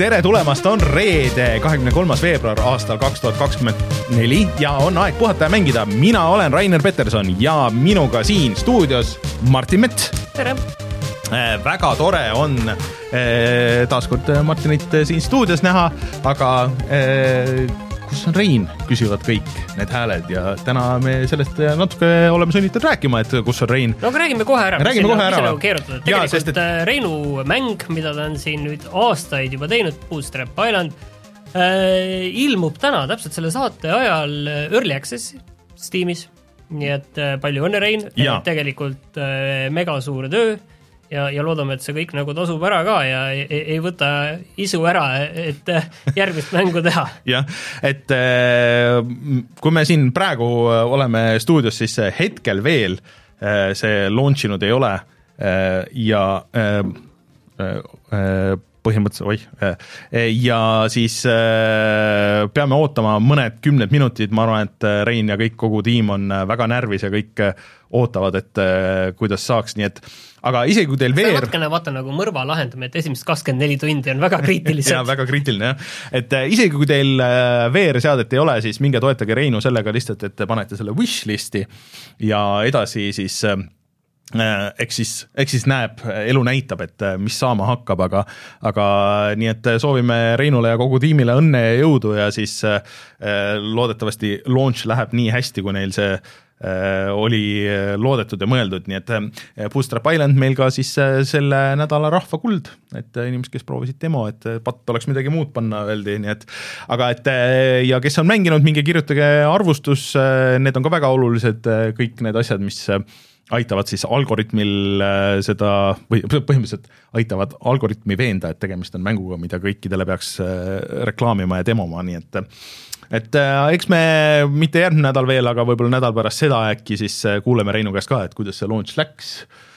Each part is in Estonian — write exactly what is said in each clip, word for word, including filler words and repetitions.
tere tulemast, on reede, kahekümne kolmas veebruar aastal kaks tuhat kakskümmend neli ja on aeg puhata ja mängida. Mina olen Rainer Peterson ja minuga siin stuudios Martin Mett. Tere! Äh, väga tore on äh, taaskord Martinit siin stuudios näha, aga äh, kus on Rein, küsivad kõik need hääled ja täna me sellest natuke oleme sunnitud rääkima, et kus on Rein. No aga räägime kohe ära, räägime kohe ära. Nagu keerutada. Tegelikult sest, et... Reinu mäng, mida ta on siin nüüd aastaid juba teinud, Bootstrap Island, äh, ilmub täna täpselt selle saate ajal Early Access Steamis, nii et äh, palju õnne Rein, tegelikult äh, mega suur töö ja, ja loodame, et see kõik nagu tasub ära ka ja ei, ei võta isu ära, et järgmist mängu teha. Jah, et kui me siin praegu oleme stuudios, siis hetkel veel see launchinud ei ole ja põhimõtteliselt, oih, ja siis peame ootama mõned kümned minutid, ma arvan, et Rein ja kõik kogu tiim on väga närvis ja kõik ootavad, et kuidas saaks, nii et aga isegi kui teil veer... Vatkene vaata nagu mõrva lahendame, et esimest kakskümmend neli tundi on väga kriitilised. ja, väga kriitiline, jah. Et isegi kui teil veer-seadet ei ole, siis minge toetage Reinu sellega lihtsalt, et panete selle wishlisti ja edasi siis... Eks siis, eks siis näeb, elu näitab, et mis saama hakkab, aga, aga nii et soovime Reinule ja kogu tiimile õnne ja jõudu ja siis loodetavasti launch läheb nii hästi, kui neil see oli loodetud ja mõeldud, nii et Bootstrap Island meil ka siis selle nädala rahvakuld, et inimesed, kes proovisid demo, et patt oleks midagi muud panna öeldi, nii et aga et ja kes on mänginud, minge kirjutage arvustus, need on ka väga olulised, kõik need asjad, mis aitavad siis algoritmil seda, või põhimõtteliselt aitavad algoritmi veenda, et tegemist on mänguga, mida kõikidele peaks reklaamima ja demoma, nii et et eks me mitte järgmine nädal veel, aga võib-olla nädal pärast seda äkki siis kuuleme Reinu käest ka, et kuidas see launch läks,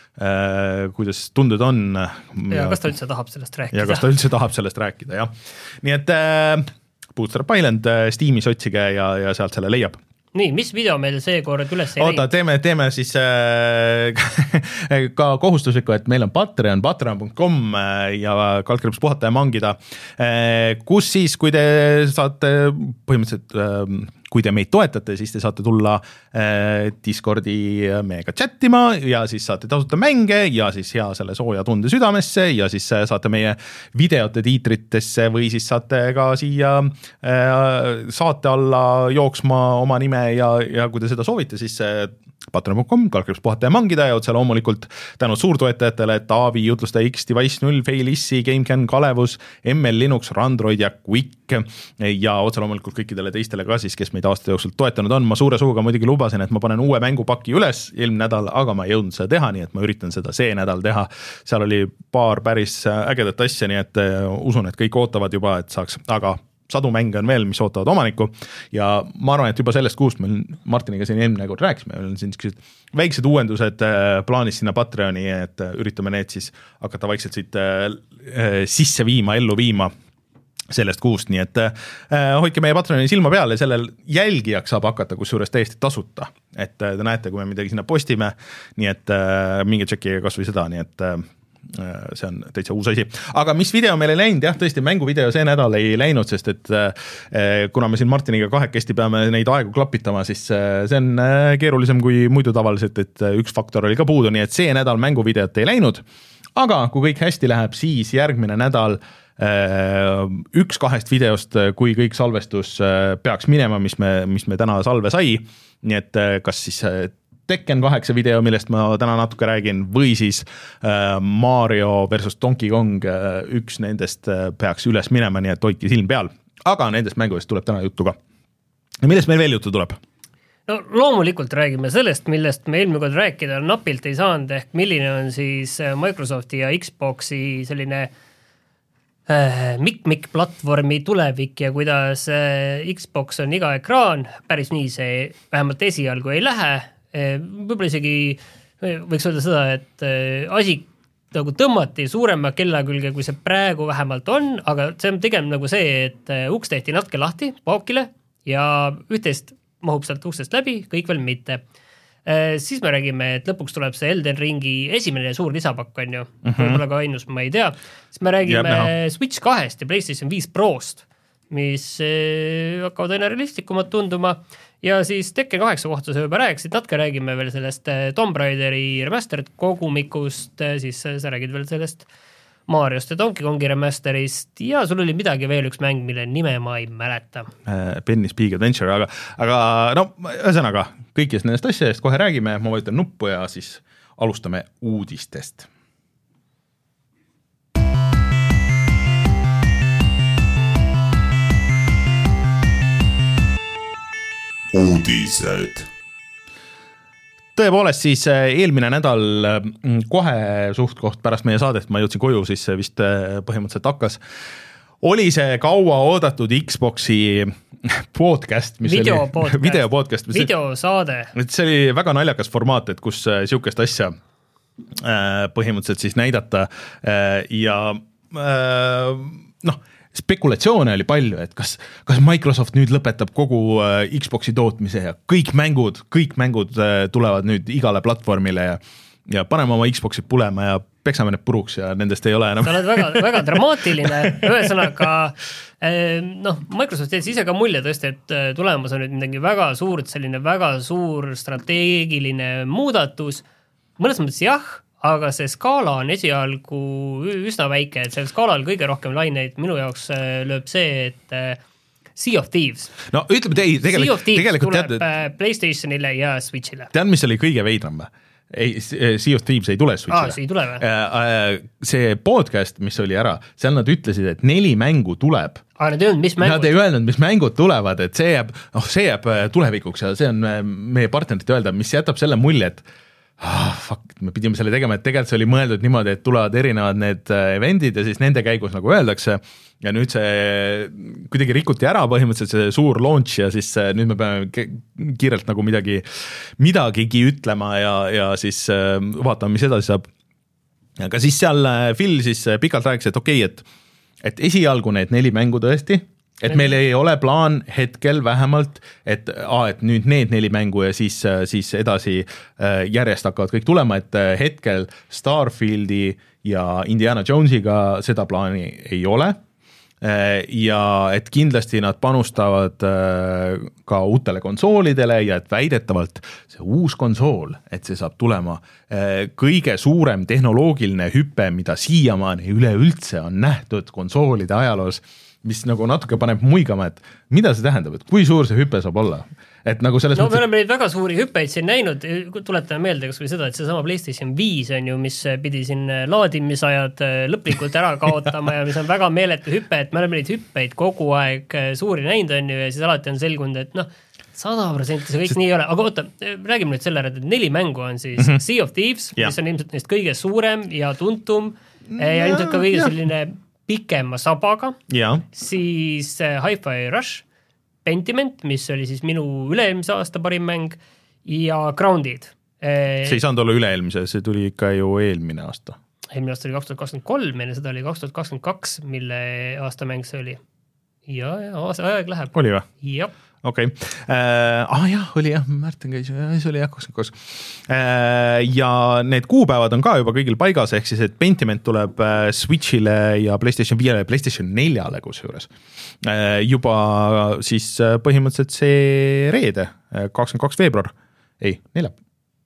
kuidas tunded on. Ja, ja kas ta üldse tahab sellest rääkida. Ja kas ta üldse tahab sellest rääkida, jah. Nii et Bootstrap Island Steamis otsige ja, ja sealt selle leiab. Nii, mis video meil seekord üles ei Oota, teeme, teeme siis äh, ka kohustuslikku, et meil on Patreon, patreon punkt com ja kaldkriips puhata ja mangida, äh, kus siis, kui te saate põhimõtteliselt, äh, kui te meid toetate, siis te saate tulla äh, Discordi meiega chattima ja siis saate tasuta mänge ja siis hea selle sooja tunde südamesse ja siis saate meie videote tiitritesse või siis saate ka siia äh, saate alla jooksma oma nime ja, ja kui te seda soovite, siis patreon punkt com, kaldkriips puhata ja mangida ja otse loomulikult tänud suurtoetajatele Taavi, Jutlustaja X, Device null, Failissi, GameCAN, Kalevus, M L Linux, Randroid ja Quick ja otse loomulikult kõikidele teistele ka siis, kes meid aastate jooksul toetanud on. Ma suure suuga muidugi lubasin, et ma panen uue mängupaki üles eelmine nädal, aga ma ei jõudnud seda teha, nii et ma üritan seda see nädal teha. Seal oli paar päris ägedat asja, nii et usun, et kõik ootavad juba, et saaks, aga sadu mänge on veel, mis ootavad omanikku ja ma arvan, et juba sellest kuust meil Martiniga siin eelmine kord rääkisime, meil on siin väiksed uuendused plaanis sinna Patreoni, et üritame need siis hakata vaikselt siit sisse viima, ellu viima sellest kuust, nii et hoidke meie Patreoni silma peale, sellel jälgijaks saab hakata kusjuures täiesti tasuta, et te näete, kui me midagi sinna postime, nii et minge tšekkiga kas või seda, nii et see on täitsa uus asi. Aga mis video meil ei läinud, jah, tõesti mänguvideo see nädal ei läinud, sest et kuna me siin Martiniga kahekesti peame neid aegu klapitama, siis see on keerulisem kui muidu tavaliselt, et üks faktor oli ka puudu, nii et see nädal mänguvideot ei läinud, aga kui kõik hästi läheb, siis järgmine nädal üks kahest videost, kui kõik salvestus peaks minema, mis me, mis me täna salve sai, nii et kas siis Tekken kaheksa video, millest ma täna natuke räägin, või siis äh, Mario versus Donkey Kong, äh, üks nendest äh, peaks üles minema, nii et hoidki silm peal. Aga nendest mängudest tuleb täna juttu ka. Ja millest meil veel juttu tuleb? No loomulikult räägime sellest, millest me eelmine kord rääkida napilt ei saanud, ehk milline on siis Microsofti ja Xboxi selline äh, mikk-mikk-platvormi tulevik ja kuidas äh, Xbox on iga ekraan, päris nii see vähemalt esialgu ei lähe, võib-olla isegi võiks öelda seda, et asi nagu tõmmati suurema kella külge, kui see praegu vähemalt on, aga see on tegem nagu see, et uks tehti natuke lahti paokile ja üht-teist mahub sealt uksest läbi, kõik veel mitte. Siis me räägime, et lõpuks tuleb see Elden Ringi esimene suur lisapakk, on ju, Mhm. võib-olla ka ainus, ma ei tea. Siis me räägime Jääb Switch kahest ja PlayStation viis Prost, mis eh, hakkavad aina realistlikumad tunduma ja siis Tekken kaheksa kohta sa juba rääkisid, natuke räägime veel sellest eh, Tomb Raideri remastered kogumikust, eh, siis sa räägid veel sellest Mariost ja Donkey Kongi remasterist ja sul oli midagi veel üks mäng, mille nime ma ei mäleta. Penny's Big Adventure, aga, aga no, ühesõnaga, kõikidest nendest asjadest kohe räägime, ma vajutan nuppu ja siis alustame uudistest. Uudised. Tõepoolest siis eelmine nädal kohe suht-koht pärast meie saadet, ma jõudsin koju, siis vist põhimõtteliselt hakkas, oli see kaua oodatud Xboxi podcast, mis video oli podcast, video podcast, mis videosaade. See oli väga naljakas formaat, et kus siukest asja põhimõtteliselt siis näidata ja noh, spekulatsioone oli palju, et kas, kas Microsoft nüüd lõpetab kogu Xboxi tootmise ja kõik mängud, kõik mängud tulevad nüüd igale platvormile ja, ja paneme oma Xboxid pulema ja peksame need puruks ja nendest ei ole enam. Sa oled väga, väga dramaatiline, ühesõnaga noh, Microsoft jäi ise ka mulje tõesti, et tulemas on nüüd midagi väga suurt, selline väga suur strateegiline muudatus, mõnes mõttes jah, aga see skaala on esialgu üsna väike, et seal skaalal kõige rohkem laineid minu jaoks lööb see, et Sea of Thieves. No ütleme, ei, tegelikult, Sea of Thieves tegelikult tuleb tead, PlayStationile ja Switchile. Tead, mis oli kõige veidram? Ei, Sea of Thieves ei tule Switchile. Aa, see ei tule või? See podcast, mis oli ära, seal nad ütlesid, et neli mängu tuleb. Aa, nad ei öelnud, mis mängud? Nad ei öelnud, mis mängud tulevad, et see jääb, oh, see jääb tulevikuks ja see on meie partnerite öelda, mis jätab selle mulje, et ah, fuck, me pidime selle tegema, et tegelikult see oli mõeldud niimoodi, et tulevad erinevad need eventid ja siis nende käigus nagu öeldakse ja nüüd see kuidagi rikuti ära põhimõtteliselt see suur launch ja siis nüüd me peame kiirelt nagu midagi, midagigi ütlema ja, ja siis vaatame, mis edasi saab. Aga siis seal Phil siis pikalt rääkis, et okei, okay, et, et esialgu need neli mängu tõesti, et meil ei ole plaan hetkel vähemalt, et, aa, et nüüd need neli mängu ja siis, siis edasi järjest hakkavad kõik tulema, et hetkel Starfieldi ja Indiana Jonesiga seda plaani ei ole ja et kindlasti nad panustavad ka uutele konsoolidele ja et väidetavalt see uus konsool, et see saab tulema kõige suurem tehnoloogiline hüpe, mida siiamaani üleüldse on nähtud konsoolide ajaloos, mis nagu natuke paneb muigama, et mida see tähendab, et kui suur see hüpe saab olla? Et nagu selles no mõttes... me oleme neid väga suuri hüppeid siin näinud, tuletame meelde kas või seda, et see sama PlayStation viis on ju, mis pidi siin laadimisajad lõplikult ära kaotama ja mis on väga meeletu hüpe, et me oleme neid hüppeid kogu aeg suuri näinud on ju ja siis alati on selgunud, et noh, sada protsenti see kõik see... nii ei ole, aga oota, räägime nüüd selle, et neli mängu on siis mm -hmm. Sea of Thieves, ja. mis on ilmselt neist kõige suurem ja tuntum ja, ja ilmselt ka kõige ja. selline pikema sabaga, ja. siis Hi-Fi Rush, Pentiment, mis oli siis minu üle-eelmise aasta parim mäng ja Grounded. See ei saanud olla üle-eelmise, see tuli ikka ju eelmine aasta. Eelmine aasta oli kaks tuhat kakskümmend kolm, enne seda oli kaks tuhat kakskümmend kaks, mille aasta mäng see oli. Ja, ja aeg läheb. Oli või? Jah. Okei. Okay. Äh, ah jah, oli jah, Märten käis, see oli jah, kakskümmend kaks. Äh, ja need kuupäevad on ka juba kõigil paigas, ehk siis, et Pentiment tuleb Switchile ja PlayStation viiele ja PlayStation neljale kusjuures. Äh, juba siis põhimõtteliselt see reede, kakskümmend kaks veebruar, ei, neljap.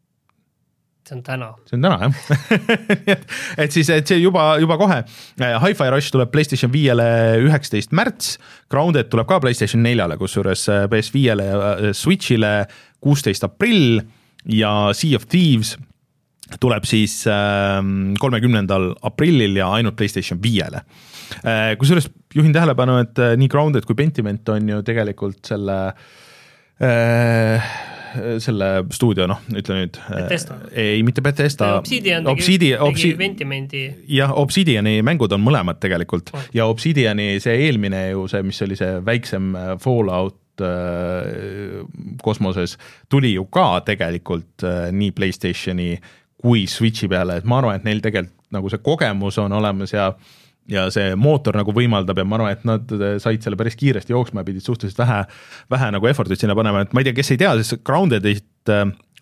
See on täna. See on täna, jah. et siis, et see juba, juba kohe. Hi-Fi Rush tuleb PlayStation viiele üheksateist märts, Grounded tuleb ka PlayStation neljale, kusjuures P S viiele ja Switchile kuusteist aprill ja Sea of Thieves tuleb siis kolmekümnendal aprillil ja ainult PlayStation viiele. Kusjuures juhin tähelepanu, et nii Grounded kui Pentiment on ju tegelikult selle selle stuudio, noh, ütle nüüd. Bethesda. Ei, mitte Bethesda. Obsidian Obsidi, tegi, Obsi... tegi Ventimendi. Jah, Obsidiani mängud on mõlemad tegelikult oh. ja Obsidiani see eelmine ju see, mis oli see väiksem Fallout äh, kosmoses, tuli ju ka tegelikult äh, nii PlayStationi kui Switchi peale, et ma arvan, et neil tegelikult nagu see kogemus on olemas ja ja see mootor nagu võimaldab ja ma arvan, et nad said selle päris kiiresti jooksma ja pidid suhteliselt vähe, vähe nagu effortit sinna panema, et ma ei tea, kes ei tea, siis Groundedit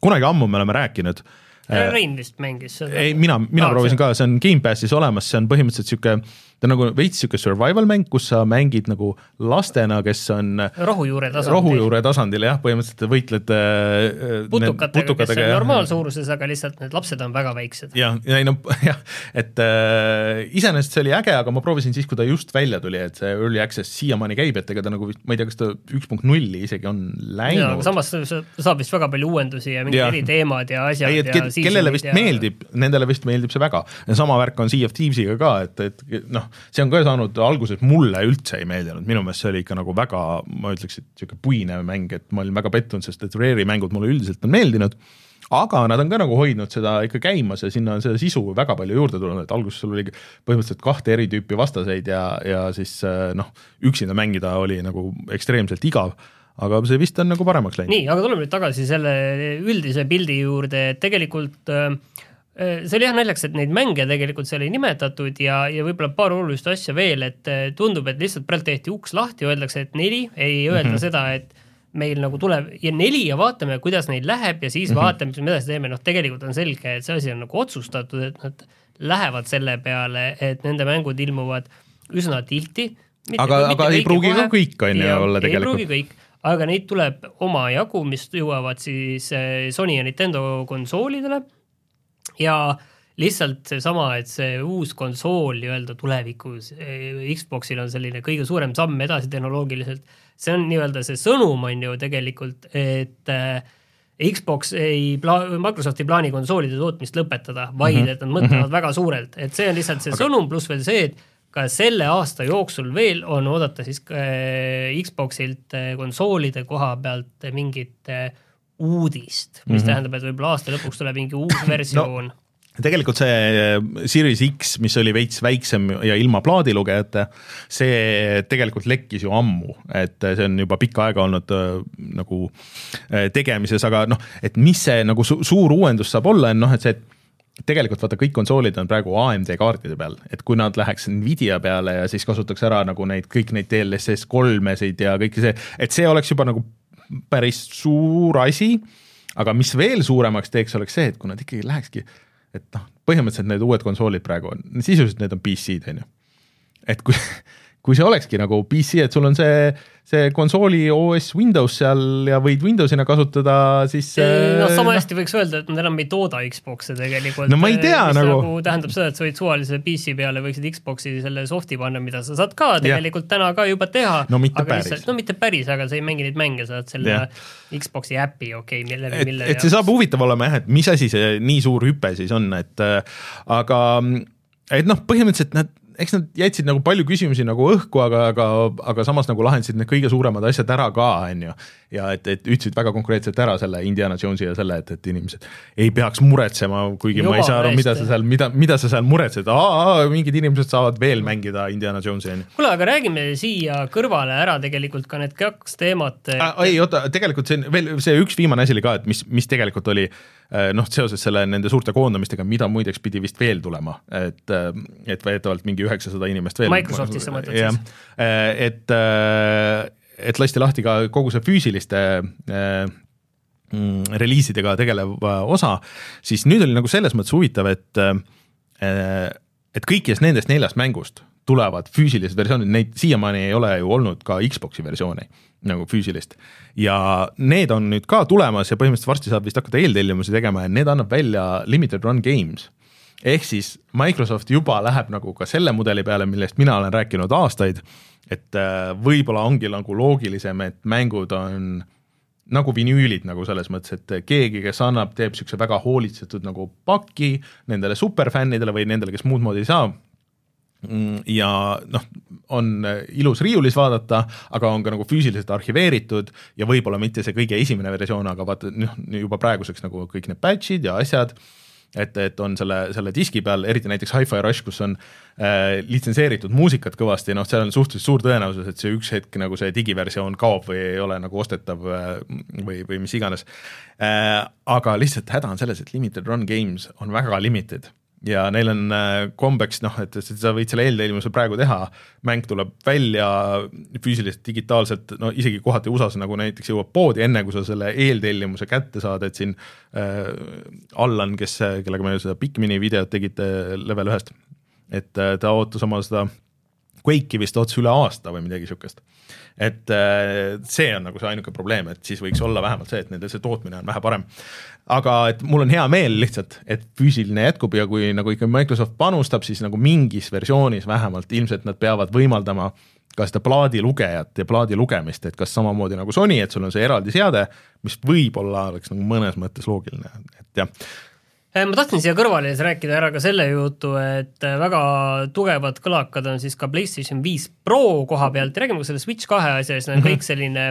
kunagi ammu me oleme rääkinud. Rein vist mängis seda. Ei, mina, mina ah, proovisin see. ka, see on Gamepassis olemas, see on põhimõtteliselt siuke, ta on nagu veits siuke survival mäng, kus sa mängid nagu lastena, kes on rohujuure tasandil, rohujuure tasandil jah, põhimõtteliselt võitled putukatega, putukatega, kes on normaalsuuruses, aga lihtsalt need lapsed on väga väiksed. jah, no, jah, et äh, iseenesest see oli äge, aga ma proovisin siis, kui ta just välja tuli, et see early access siiamaani käib, et ega ta nagu, ma ei tea, kas ta üks punkt null isegi on läinud. Ja, samas saab vist väga palju uuendusi ja mingi eri teemad ja asjad ei, ja ke, kellele vist ja... meeldib, nendele vist meeldib see väga. Ja sama värk on Sea of Thievesiga ka, et, et noh, see on ka saanud alguses mulle üldse ei meeldinud, minu meelest see oli ikka nagu väga, ma ütleks, et siuke puine mäng, et ma olin väga pettunud, sest et Rare'i mängud mulle üldiselt on meeldinud, aga nad on ka nagu hoidnud seda ikka käimas ja sinna on seda sisu väga palju juurde tulnud, et alguses sul oli põhimõtteliselt kahte eri tüüpi vastaseid ja, ja siis noh, üksinda mängida oli nagu ekstreemselt igav, aga see vist on nagu paremaks läinud. Nii, aga tuleme nüüd tagasi selle üldise pildi juurde, et tegelikult äh, see oli jah naljaks, et neid mänge tegelikult seal ei nimetatud ja, ja võib-olla paar olulist asja veel, et tundub, et lihtsalt praegu tehti uks lahti, öeldakse, et neli, ei öelda mm-hmm. seda, et meil nagu tuleb ja neli ja vaatame, kuidas neid läheb ja siis mm-hmm. vaatame, mis me edasi teeme, noh tegelikult on selge, et see asi on nagu otsustatud, et nad lähevad selle peale, et nende mängud ilmuvad üsna tilti. Mitte, aga, aga ei pruugi ka kõik on ju olla tegelikult. Ei pruugi kõik, aga neid tuleb oma jagu, mis jõuavad siis Sony ja Nintendo konsoolidele ja lihtsalt see sama, et see uus konsool nii-öelda tulevikus Xboxil on selline kõige suurem samm edasi tehnoloogiliselt, see on nii-öelda see sõnum on ju tegelikult, et Xbox ei pla-, Microsoft ei plaani konsoolide tootmist lõpetada, vaid mm-hmm. et nad mõtlevad mm-hmm. väga suurelt, et see on lihtsalt see okay. sõnum pluss veel see, et ka selle aasta jooksul veel on oodata siis Xboxilt konsoolide koha pealt mingit uudist, mis mm-hmm. tähendab, et võib-olla aasta lõpuks tuleb mingi uus versioon. No, tegelikult see Series X, mis oli veits väiksem ja ilma plaadilugejate, see tegelikult lekkis ju ammu, et see on juba pikka aega olnud nagu tegemises, aga noh, et mis see nagu su- suur uuendus saab olla, on noh, et see, et tegelikult vaata kõik konsoolid on praegu A M D kaartide peal, et kui nad läheks Nvidia peale ja siis kasutaks ära nagu neid, kõik neid D L S S kolmesid ja kõik see, et see oleks juba nagu päris suur asi, aga mis veel suuremaks teeks oleks see, et kui nad ikkagi lähekski, et noh, põhimõtteliselt need uued konsoolid praegu on, sisuliselt need on P C-d, on ju. Et kui, kui see olekski nagu P C, et sul on see, see konsooli O S Windows seal ja võid Windowsina kasutada, siis no sama hästi no, võiks öelda, et nad enam ei tooda Xbox'e tegelikult. No ma ei tea nagu. nagu tähendab seda, et sa võid suvalise P C peale võiksid Xbox'i selle softi panna, mida sa saad ka tegelikult ja. täna ka juba teha. No mitte aga päris. Lihtsalt, no mitte päris, aga sa ei mängi neid mänge, saad selle ja. Xbox'i äpi, okei, okay, mille, et, mille et see saab huvitav olema jah, et mis asi see nii suur hüpe siis on, et aga et noh, põhimõtteliselt nad eks nad jätsid nagu palju küsimusi nagu õhku, aga, aga, aga samas nagu lahendasid need kõige suuremad asjad ära ka, on ju. Ja et, et ütlesid väga konkreetselt ära selle Indiana Jonesi ja selle, et, et inimesed ei peaks muretsema, kuigi Juba, ma ei saa aru, mida sa seal, mida, mida sa seal muretsed. Aa, mingid inimesed saavad veel mängida Indiana Jonesi. Kuule, aga räägime siia kõrvale ära tegelikult ka need kaks teemat. Ah, ei, oota, tegelikult see, veel, see üks viimane asi oli ka, et mis, mis tegelikult oli noh, seoses selle nende suurte koondamistega, mida muideks pidi vist veel tulema, et, et väidetavalt mingi üheksasada inimest veel. Microsoftisse mõtled siis? Et, et lasti lahti ka kogu see füüsiliste mm, reliisidega tegelev osa, siis nüüd oli nagu selles mõttes huvitav, et, et kõikidest nendest neljast mängust tulevad füüsilised versioonid, neid siiamaani ei ole ju olnud ka Xbox'i versiooni nagu füüsilist. Ja need on nüüd ka tulemas ja põhimõtteliselt varsti saab vist hakata eeltellimusi tegema ja need annab välja Limited Run Games. Ehk siis Microsoft juba läheb nagu ka selle mudeli peale, millest mina olen rääkinud aastaid, et võib-olla ongi nagu loogilisem, et mängud on nagu vinüülid nagu selles mõttes, et keegi, kes annab, teeb siukse väga hoolitsetud nagu paki nendele superfännidele või nendele, kes muud moodi ei saa, ja noh, on ilus riiulis vaadata, aga on ka nagu füüsiliselt arhiveeritud ja võib-olla mitte see kõige esimene versioon, aga vaata noh, juba praeguseks nagu kõik need patchid ja asjad, et, et on selle, selle diski peal, eriti näiteks Hi-Fi Rush, kus on äh, litsenseeritud muusikat kõvasti, noh, seal on suhteliselt suur tõenäosus, et see üks hetk nagu see digiversioon kaob või ei ole nagu ostetav äh, või, või mis iganes. Äh, aga lihtsalt häda on selles, et Limited Run Games on väga limited ja neil on kombeks, noh, et sa võid selle eeltellimuse praegu teha, mäng tuleb välja füüsiliselt, digitaalselt, no isegi kohati U S A-s nagu näiteks jõuab poodi, enne kui sa selle eeltellimuse kätte saad, et siin äh, Allan, kes, kellega me seda Pikmini videot tegite level ühest, et äh, ta ootas oma seda Quake'i vist ootas üle aasta või midagi sihukest. Et äh, see on nagu see ainuke probleem, et siis võiks olla vähemalt see, et nende see tootmine on vähe parem. Aga et mul on hea meel lihtsalt, et füüsiline jätkub ja kui nagu ikka Microsoft panustab, siis nagu mingis versioonis vähemalt ilmselt nad peavad võimaldama ka seda plaadi lugejat ja plaadi lugemist, et kas samamoodi nagu Sony, et sul on see eraldi seade, mis võib-olla oleks nagu mõnes mõttes loogiline, et jah. Ma tahtsin siia kõrvale rääkida ära ka selle jutu, et väga tugevad kõlakad on siis ka PlayStation viis Pro koha pealt, räägime ka selle Switch kahe asja, siis on kõik selline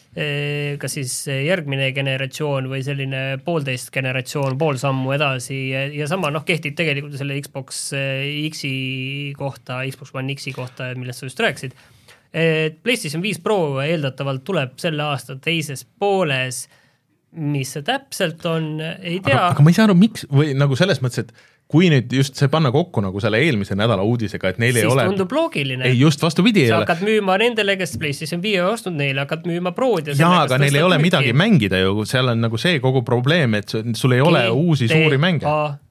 kas siis järgmine generatsioon või selline poolteist generatsioon, pool sammu edasi ja sama noh, kehtib tegelikult selle Xbox X-i kohta, Xbox One X-i kohta, millest sa just rääkisid. Et PlayStation viis Pro eeldatavalt tuleb selle aasta teises pooles, mis see täpselt on, ei tea. Aga, aga ma ei saa aru, miks, või nagu selles mõttes, et kui nüüd just see panna kokku nagu selle eelmise nädala uudisega, et neil siis ei ole... Siis tundub loogiline. Ei, just vastupidi ei sa ole. hakkad müüma nendele, kes PlayStation viie ostnud, neile hakkad müüma Prod. Jaa, aga neil ei ole müüki. Midagi mängida ju, seal on nagu see kogu probleem, et sul ei ole G uusi suuri mänge.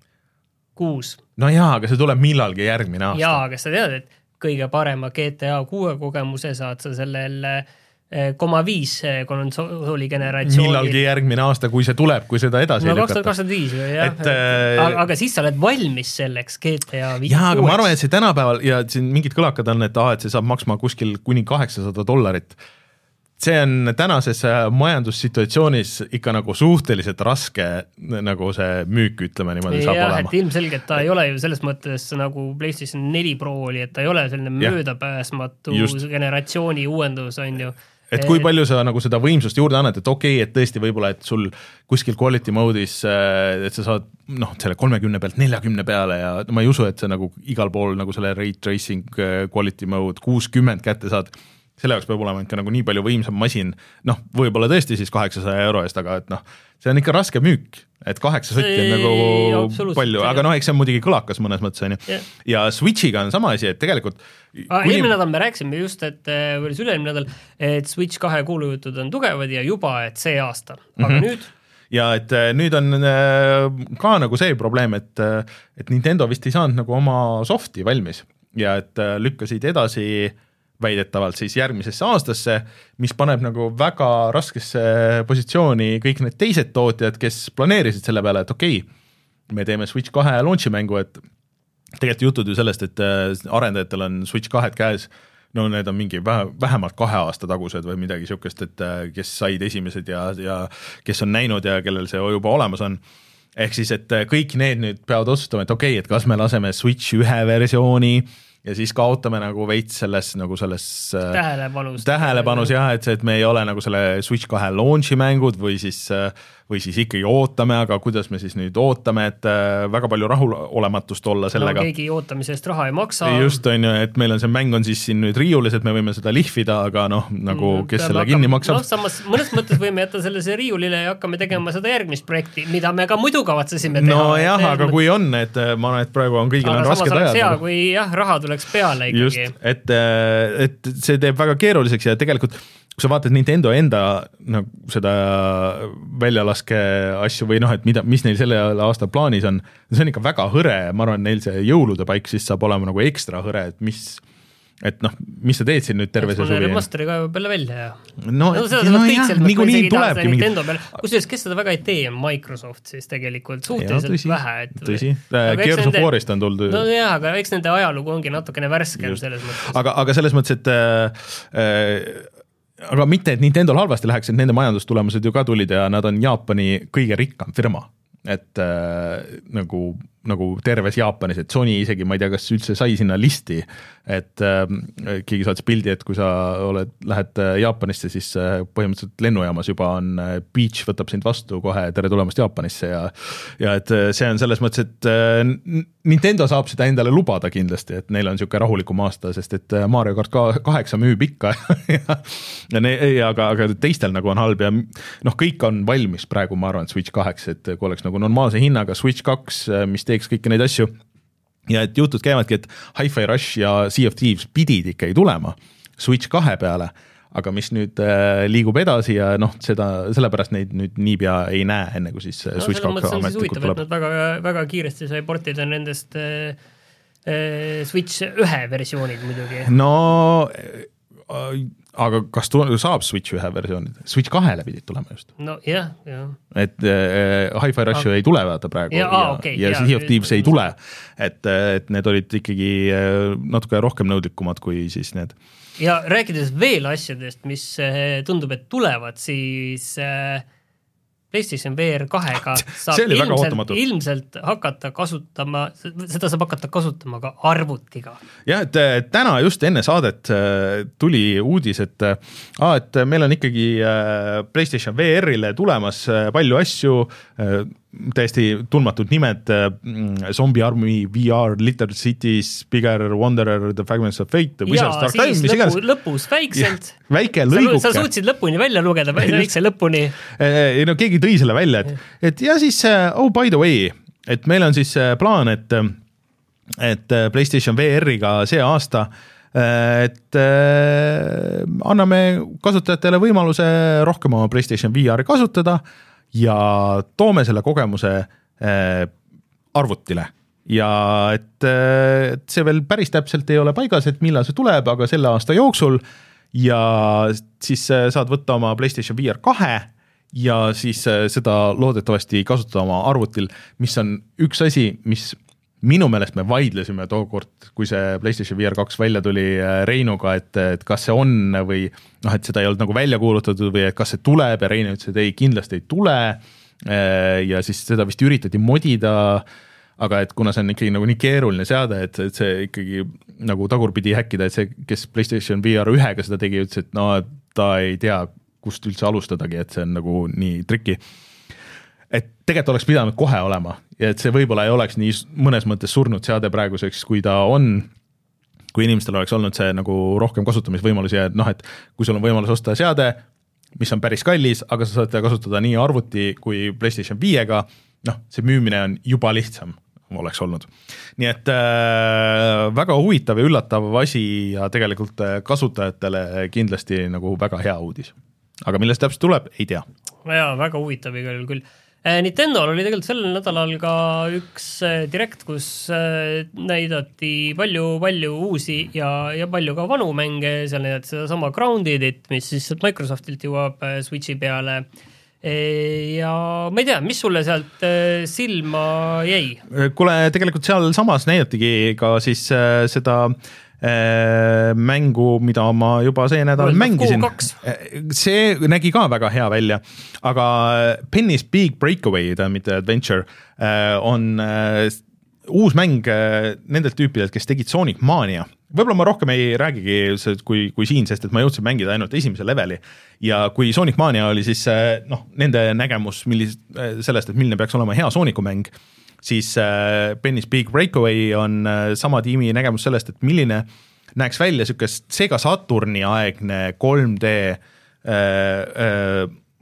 kuus No jaa, aga see tuleb millalgi järgmine aasta. Jaa, aga sa tead, et kõige parema G T A kuue kogemuse saad sa sellel koma viis konsooli generatsiooni. Millalgi järgmine aasta, kui see tuleb, kui seda edasi no, lükata. kaks tuhat kakskümmend viis või jah. Et, aga, aga siis sa oled valmis selleks G T A viis. Jaa, aga ma arvan, et see tänapäeval ja siin mingid kõlakad on, et, ah, et see saab maksma kuskil kuni kaheksasada dollarit. See on tänases majandussituatsioonis ikka nagu suhteliselt raske nagu see müük, ütleme niimoodi, saab ja, olema. Et ilmselgelt ta ei ole ju selles mõttes nagu PlayStation neli Pro oli, et ta ei ole selline ja. möödapääsmatu Just. generatsiooni uuendus, on ju. Et kui palju sa nagu seda võimsust juurde annad, et okei, okay, et tõesti võib-olla, et sul kuskil quality mode'is, et sa saad noh, selle kolmekümne pealt neljakümne peale ja ma ei usu, et sa nagu igal pool nagu selle ray tracing quality mode kuuskümmend kätte saad. Selle jaoks peab olema ikka nagu nii palju võimsam masin, noh, võib-olla tõesti siis kaheksasaja euro eest, aga et noh, see on ikka raske müük, et kaheksa sotti on nagu palju, aga noh, eks see on muidugi kõlakas mõnes mõttes, on ju. Yeah. Ja Switchiga on sama asi, et tegelikult ah, eelmine nädal me rääksime just, et või üle-eelmine nädal, et Switch kahe kuulujutud on tugevad ja juba, et see aasta, aga mm-hmm. nüüd ja et nüüd on ka nagu see probleem, et, et Nintendo vist ei saanud nagu oma softi valmis ja et lükkasid edasi väidetavalt siis järgmisesse aastasse, mis paneb nagu väga raskesse positsiooni kõik need teised tootjad, kes planeerisid selle peale, et okei, okay, me teeme Switch kahe launchi mängu, et tegelikult jutud ju sellest, et arendajatel on Switch kahed käes, no need on mingi vähe, vähemalt kahe aasta tagused või midagi sihukest, et kes said esimesed ja, ja kes on näinud ja kellel see juba olemas on. Ehk siis, et kõik need nüüd peavad otsustama, et okei, okay, et kas me laseme Switch ühe versiooni ja siis kaotame nagu veits selles nagu selles tähelepanus, tähelepanus jah, et see, et me ei ole nagu selle Switch kahe launchi mängud või siis, või siis ikkagi ootame, aga kuidas me siis nüüd ootame, et väga palju rahulolematust olla sellega. No keegi ootamise eest raha ei maksa. Just on ju, et meil on see mäng on siis siin nüüd riiulis, et me võime seda lihvida, aga noh, nagu kes Peab selle hakkama, kinni maksab. No samas mõnes mõttes võime jätta selle see riiulile ja hakkame tegema seda järgmist projekti, mida me ka muidu kavatsesime teha. No jah, et, aga et, kui on, et ma arvan, et praegu on kõigil on rasked ajad. Hea, kui jah, raha tuleks peale ikkagi. Just, et, et see teeb väga keeruliseks ja tegelikult kui sa vaatad Nintendo enda nagu seda väljalaske asju või noh, et mida, mis neil selle aasta plaanis on, see on ikka väga hõre, ma arvan, neil see jõulude paik siis saab olema nagu ekstra hõre, et mis et noh, mis sa teed siin nüüd terve see suvi? Remasteri kaeva peale välja ja no, no, no jah, niiku nii tulebki Nintendo peale, kusjuures kes seda väga ei tee on Microsoft siis tegelikult suhteliselt ja, tõsi, vähe et, tõsi, Gears of War'ist on tulnud no jah, aga eks nende ajalugu ongi natukene värskem selles mõttes aga, aga selles mõttes, et äh, aga mitte, et Nintendol halvasti läheks, et nende majandustulemused ju ka tulid ja nad on Jaapani kõige rikkam firma et äh, nagu, nagu terves Jaapanis, et Sony isegi, ma ei tea, kas üldse sai sinna listi, et äh, keegi saatis pildi, et kui sa oled, lähed Jaapanisse, siis äh, põhimõtteliselt lennujaamas juba on äh, Beach võtab sind vastu kohe, tere tulemast Jaapanisse ja, ja et äh, see on selles mõttes, et äh, Nintendo saab seda endale lubada kindlasti, et neil on siuke rahulikum aasta, sest et Mario Kart kaheksa müüb ikka ja, ja, ne, ja aga, aga teistel nagu on halb ja noh, kõik on valmis praegu, ma arvan, Switch kaheks, et kui oleks nagu normaalse hinnaga Switch kaks, mis teeks kõiki neid asju, ja et jutud käivadki, et Hi-Fi Rush ja Sea of Thieves pidid ikkagi tulema Switch kahe peale, aga mis nüüd äh, liigub edasi ja noh, seda, sellepärast neid nüüd niipea ei näe, enne kui siis no, Switch kaks ametlikult tuleb. Nad väga, väga kiiresti sai portida nendest äh, Switch ühe versioonid muidugi. No, aga kas tu- saab Switch ühe versioonid? Switch kahele pidid tulema just. No jah, jah. Et äh, Hi-Fi Rush aga... ei tule vaata praegu ja, ja, okay, ja Sea of Thieves ei tule. Et, et need olid ikkagi natuke rohkem nõudlikumad kui siis need. Ja rääkides veel asjadest, mis tundub, et tulevad, siis äh, PlayStation V R kahega saab ilmselt, ilmselt hakata kasutama, seda saab hakata kasutama ka arvutiga. Jah, et täna just enne saadet tuli uudis, et, et meil on ikkagi PlayStation V R-ile tulemas palju asju, täiesti tundmatud nimed, Zombie Army V R, Little Cities, Bigger Wanderer, The Fragments of Fate, Wizards Dark Time, mis iganes. Lõpus väikselt. Väike lõiguke. Sa, sa suutsid lõpuni välja lugeda, väikse lõpuni. No keegi tõi selle välja, et, et ja siis, oh by the way, et meil on siis plaan, et, et PlayStation V R-iga see aasta, et äh, anname kasutajatele võimaluse rohkem oma PlayStation V R kasutada ja toome selle kogemuse äh, arvutile. Ja et, äh, et see veel päris täpselt ei ole paigas, et millal see tuleb, aga selle aasta jooksul ja siis äh, saad võtta oma PlayStation V R kahe ja siis äh, seda loodetavasti kasutada oma arvutil, mis on üks asi, mis minu meelest me vaidlesime tookord, kui see PlayStation V R kaks välja tuli Reinuga, et, et kas see on või noh, et seda ei olnud nagu välja kuulutatud või et kas see tuleb ja Reinu ütles, et ei, kindlasti ei tule ja siis seda vist üritati modida, aga et kuna see on ikkagi nagu nii keeruline seade, et, et see ikkagi nagu tagurpidi häkkida, et see, kes PlayStation V R ühega seda tegi, ütles, et no ta ei tea, kust üldse alustadagi, et see on nagu nii triki. Et tegelikult oleks pidanud kohe olema ja et see võib-olla ei oleks nii mõnes mõttes surnud seade praeguseks, kui ta on, kui inimestel oleks olnud see nagu rohkem kasutamisvõimalusi ja noh, et kui sul on võimalus osta seade, mis on päris kallis, aga sa saad kasutada nii arvuti kui PlayStation viiega, noh, see müümine on juba lihtsam oleks olnud. Nii et äh, väga huvitav ja üllatav asi ja tegelikult kasutajatele kindlasti nagu väga hea uudis. Aga millest täpselt tuleb, ei tea. Jaa, väga huvitav igal küll. Nintendo'l oli tegelikult sellel nädalal ka üks direkt, kus näidati palju-palju uusi ja, ja palju ka vanu mänge, seal näidati seda sama Groundedit, mis siis Microsoftilt jõuab Switchi peale ja ma ei tea, mis sulle sealt silma jäi? Kuule, tegelikult seal samas näidatigi ka siis seda mängu, mida ma juba see nädal World mängisin. See nägi ka väga hea välja, aga Penny's Big Breakaway, ta mitte Adventure, on uus mäng nendelt tüüpidelt, kes tegid Sonic Mania. Võib-olla ma rohkem ei räägigi kui, kui siin, sest et ma jõudsin mängida ainult esimese leveli ja kui Sonic Mania oli siis noh, nende nägemus millis, sellest, et milline peaks olema hea Sonicu mäng, siis äh, Penny's Big Breakaway on äh, sama tiimi nägemus sellest, et milline näeks välja sükest Sega Saturni aegne kolm D äh,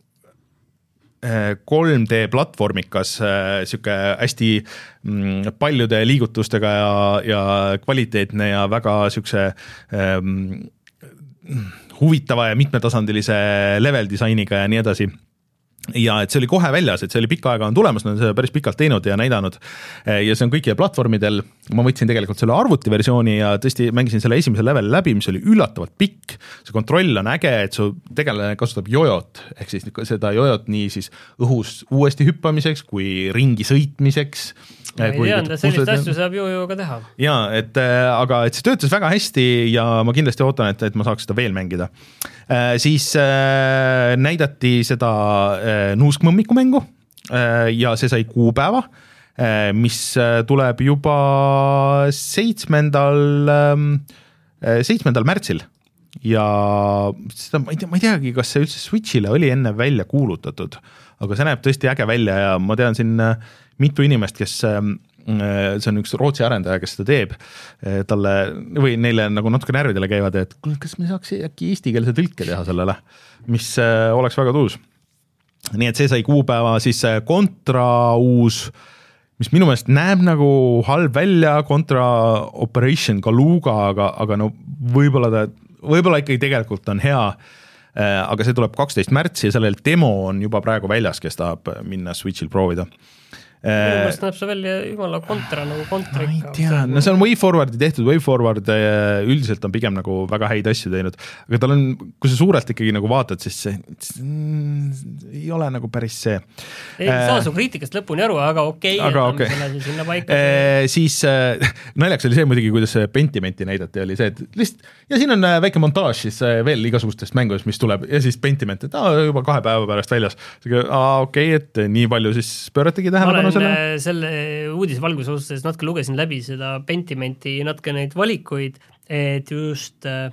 äh, kolm D platvormikas äh, süke hästi mm, paljude liigutustega ja, ja kvaliteetne ja väga sükse ähm, huvitava ja mitmetasandilise level disainiga ja nii edasi. Ja et see oli kohe väljas, et see oli pikka aega on tulemas, nad on seda päris pikalt teinud ja näidanud ja see on kõikide platvormidel. Ma võtsin tegelikult selle arvutiversiooni ja tõesti mängisin selle esimese leveli läbi, mis oli üllatavalt pikk. See kontroll on äge, et su tegelane kasutab jojot, ehk siis seda jojot nii siis õhus uuesti hüppamiseks kui ringi sõitmiseks. Ma ei teanda, sellist asju saab jojoga teha. Jaa, et, aga et see töötas väga hästi ja ma kindlasti ootan, et, et ma saaks seda veel mängida. Äh, siis äh, näidati seda äh, Nuuskmõmmiku mängu äh, ja see sai kuupäeva, äh, mis tuleb juba seitsmendal, äh, seitsmendal märtsil ja seda, ma ei tea, ma ei teagi, kas see üldse Switchile oli enne välja kuulutatud, aga see näeb tõesti äge välja ja ma tean siin mitu inimest, kes see on üks Rootsi arendaja, kes seda teeb talle, või neile nagu natuke närvidele käivad, et kas me saaks äkki eestikeelse tõlke teha sellele, mis oleks väga tuus. Nii et see sai kuupäeva, siis Contra uus mis minu meelest näeb nagu halb välja Contra Operation Galuga, aga, aga no võib-olla ta, võib-olla ikkagi tegelikult on hea, aga see tuleb kaksteist märtsi ja sellel demo on juba praegu väljas, kes tahab minna Switchil proovida. Minu meelest näeb see välja jumala kontra nagu kontra ikka. Ma ei tea, no see on WayForwardi tehtud, WayForward üldiselt on pigem nagu väga häid asju teinud, aga tal on, kui sa suurelt ikkagi nagu vaatad, siis see, see mm, ei ole nagu päris see. Ei äh, saa su kriitikast lõpuni aru, aga okei, aga okay. Okay. Sinna paika. Äh, siis äh, naljaks oli see muidugi, kuidas see Pentimenti näidati, oli see, et lihtsalt, ja siin on väike montaaž siis veel igasugustest mängudest, mis tuleb, ja siis Pentiment, et aa, juba kahe päeva pärast väljas. Aa, okei, okay, et nii palju siis pöörategi tähelepanu selle. selle uudisvalguse osas natuke lugesin läbi seda Pentimenti, natuke neid valikuid, et just äh,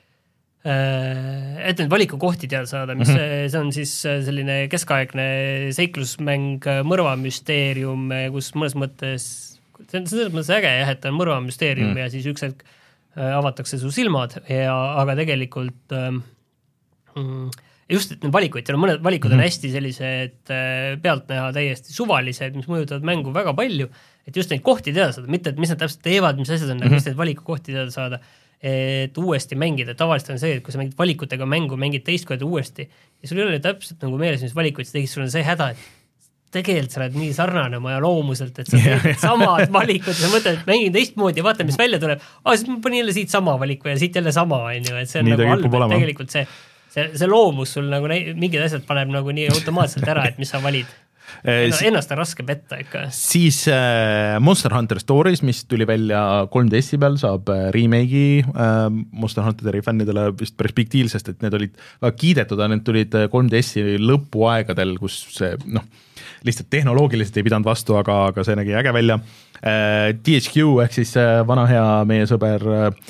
et need valikukohti teada saada, mis mm-hmm. see on siis selline keskaegne seiklusmäng, mõrvamüsteerium, kus mõnes mõttes, see on selles mõttes äge jah, et on mõrvamüsteerium mm. ja siis üks hetk avatakse su silmad, ja, aga tegelikult mm, just, et need valikuid, seal on mõned valikud mm-hmm. on hästi sellised pealt näha täiesti suvalised, mis mõjutavad mängu väga palju, et just neid kohti teada saada, mitte et mis nad täpselt teevad, mis asjad on, mm-hmm. just neid valikukohti teada saada, et uuesti mängida. Tavaliselt on see, et kui sa mängid valikutega mängu, mängid teist korda uuesti ja sul ei ole täpselt nagu meeles, mis valikuid sa tegid, sul on see häda, et tegelikult sa oled nii sarnane oma loomuselt, et sa teed samad valikud, sa mõtled, et mängin teistmoodi ja vaata, mis välja tuleb. Ah, siis ma panin jälle siit sama valiku ja siit jälle sama, on ju, et see on nii nagu halb, et tegelikult see See, see loomus sul nagu mingid asjad paneb nagu nii automaatselt ära, et mis sa valid. Ennast, ennast on raske petta ikka. Siis äh, Monster Hunter Stories, mis tuli välja kolm D S-i peal, saab remake'i äh, Monster Hunteri fännidele vist päris big deal, sest et need olid väga kiidetud, need tulid kolm D S-i lõpuaegadel, kus see noh, lihtsalt tehnoloogiliselt ei pidanud vastu, aga, aga see nägi äge välja. Äh, T H Q ehk siis äh, vana hea meie sõber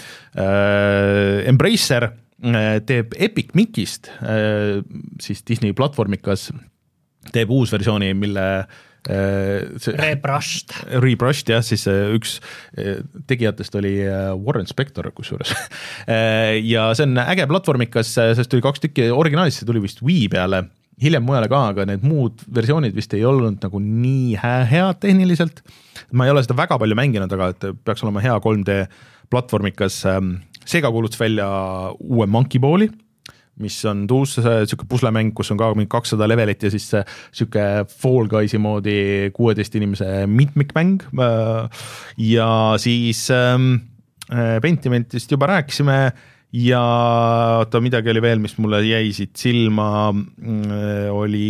äh, Embracer teeb Epic Mickey'st, siis Disney platvormikas teeb uus versiooni, mille see, Rebrushed. Rebrushed, jah, siis üks tegijatest oli Warren Spector kusjuures. Ja see on äge platvormikas, sest tuli kaks tükki originaalist, see tuli vist Wii peale, hiljem mujale ka, aga need muud versioonid vist ei olnud nagu nii head tehniliselt. Ma ei ole seda väga palju mänginud, aga et peaks olema hea kolm D platvormikas. Sega kuulutas välja uue Monkey Balli, mis on tuus siuke puslemäng, kus on ka mingi kakssada levelit ja siis siuke Fall Guysi moodi kuueteist inimese mitmikmäng. Ja siis Pentimentist juba rääkisime ja ta midagi oli veel, mis mulle jäi siit silma, oli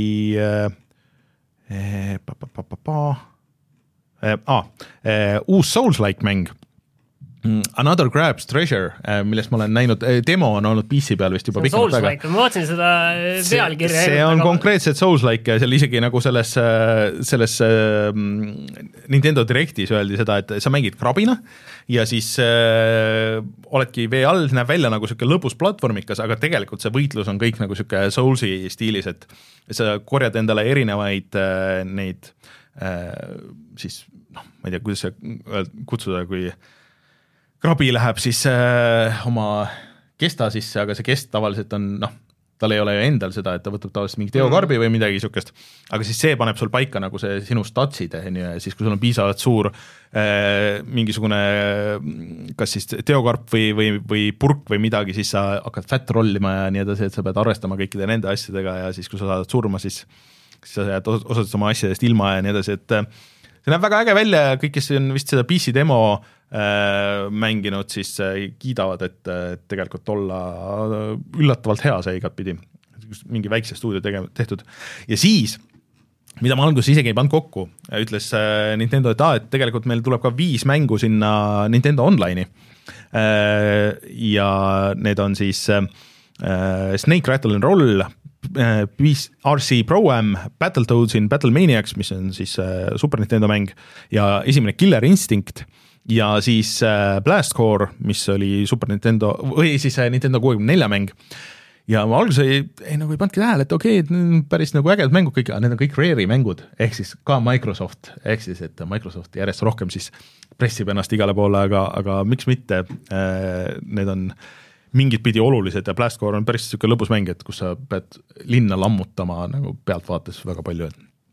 eh, pa, pa, pa, pa, pa. Eh, ah, eh, uus Souls-like mäng. Another Grabs Treasure, millest ma olen näinud, demo on olnud P C peal vist juba pikemalt väga. Ma vaatasin seda pealkirja. See, see on aga... konkreetselt Souls-like ja seal isegi nagu selles, selles Nintendo Directis öeldi seda, et sa mängid krabina ja siis äh, oledki vee all, näeb välja nagu siuke lõbus platvormikas, aga tegelikult see võitlus on kõik nagu siuke Soulsi stiilis, et sa korjad endale erinevaid äh, neid äh, siis, noh, ma ei tea, kuidas see kutsuda, kui krabi läheb siis äh, oma kesta sisse, aga see kest tavaliselt on, noh, tal ei ole ju endal seda, et ta võtab tavaliselt mingi teokarbi või midagi niisugust, aga siis see paneb sul paika nagu see sinu statsid, ja siis kui sul on piisavalt suur äh, mingisugune kas siis teokarp või, või, või purk või midagi, siis sa hakkad fat rollima ja nii edasi, et sa pead arvestama kõikide nende asjadega ja siis kui sa saad surma, siis, siis sa jääd osades oma asjadest ilma ja nii edasi, et see näeb väga äge välja ja kõik, kes on vist seda P C demo äh, mänginud, siis äh, kiidavad, et äh, tegelikult olla üllatavalt hea see igat pidi. Mingi väikse stuudio tege- tehtud. Ja siis, mida ma alguses isegi ei pannud kokku, ütles äh, Nintendo, et, ah, et tegelikult meil tuleb ka viis mängu sinna Nintendo Online'i. Äh, ja need on siis äh, Snake Rattle and Roll, R C Pro-Am, Battletoads in Battlemaniacs, mis on siis Super Nintendo mäng ja esimene Killer Instinct ja siis Blastcore, mis oli Super Nintendo või siis Nintendo kuuekümne nelja mäng ja ma alguses ei, ei, nagu ei pandki tähele, et okei, okay, päris nagu ägedad mängud kõik, need on kõik Rare'i mängud, ehk siis ka Microsoft, ehk siis, et Microsoft järjest rohkem siis pressib ennast igale poole, aga, aga miks mitte, need on mingid pidi olulised ja Blastcore on päris siuke lõbus mäng, et kus sa pead linna lammutama nagu pealtvaates väga palju.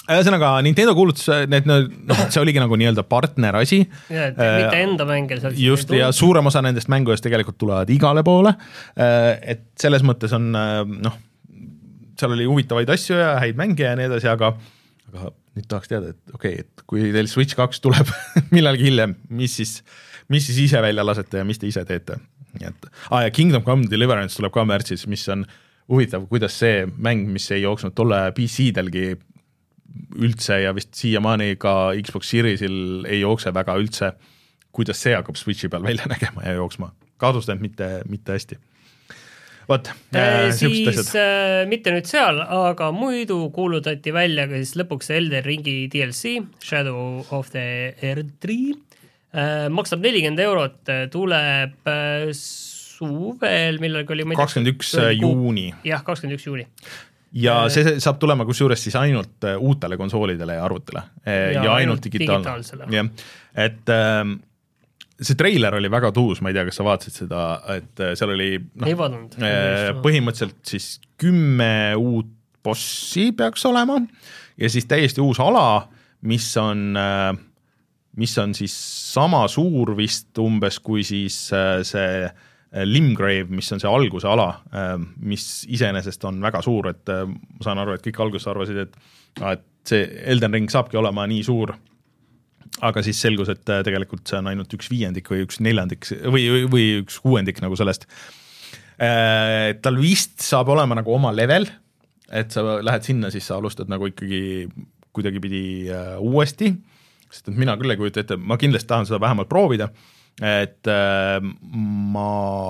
ühesõnaga Nintendo kuulutus, need, noh, see oligi nagu nii-öelda partner asi. Ja, et mitte enda mänge. Just, ja suurem osa nendest mängudest tegelikult tulevad igale poole, et selles mõttes on, noh, seal oli huvitavaid asju ja häid mänge ja nii edasi, aga, aga nüüd tahaks teada, et okei, okay, et kui teil Switch kaks tuleb millalgi hiljem, mis siis, mis siis ise välja lasete ja mis te ise teete. Et, ah, ja Kingdom Come Deliverance tuleb ka märtsis, mis on huvitav, kuidas see mäng, mis ei jooksnud tolle P C-delgi üldse ja vist siiamaani ka Xbox Seriesil ei jookse väga üldse, kuidas see hakkab Switchi peal välja nägema ja jooksma. Kaadustanud mitte, mitte hästi. Võt, äh, siis äh, mitte nüüd seal, aga muidu kuulutati välja ka siis lõpuks Elden Ringi D L C, Shadow of the Erdtree, äh, maksab nelikümmend eurot, tuleb äh, suvel, millalgi oli kakskümmend üks juuni. Jah, kakskümmend üks juuni. Ja see saab tulema kusjuures siis ainult uutele konsoolidele ja arvutile ja, ja ainult digitaalne. Ja, et äh, see treiler oli väga tuus, ma ei tea, kas sa vaatasid seda, et seal oli noh, põhimõtteliselt siis kümme uut bossi peaks olema ja siis täiesti uus ala, mis on, mis on siis sama suur vist umbes kui siis see Limgrave, mis on see alguse ala, mis iseenesest on väga suur, et ma saan aru, et kõik alguses arvasid, et, et see Elden Ring saabki olema nii suur, aga siis selgus, et tegelikult see on ainult üks viiendik või üks neljandik või, või üks kuuendik nagu sellest. Tal vist saab olema nagu oma level, et sa lähed sinna, siis sa alustad nagu ikkagi kuidagi pidi uuesti, sest et mina küll ei kujuta ette, ma kindlasti tahan seda vähemalt proovida, et äh, ma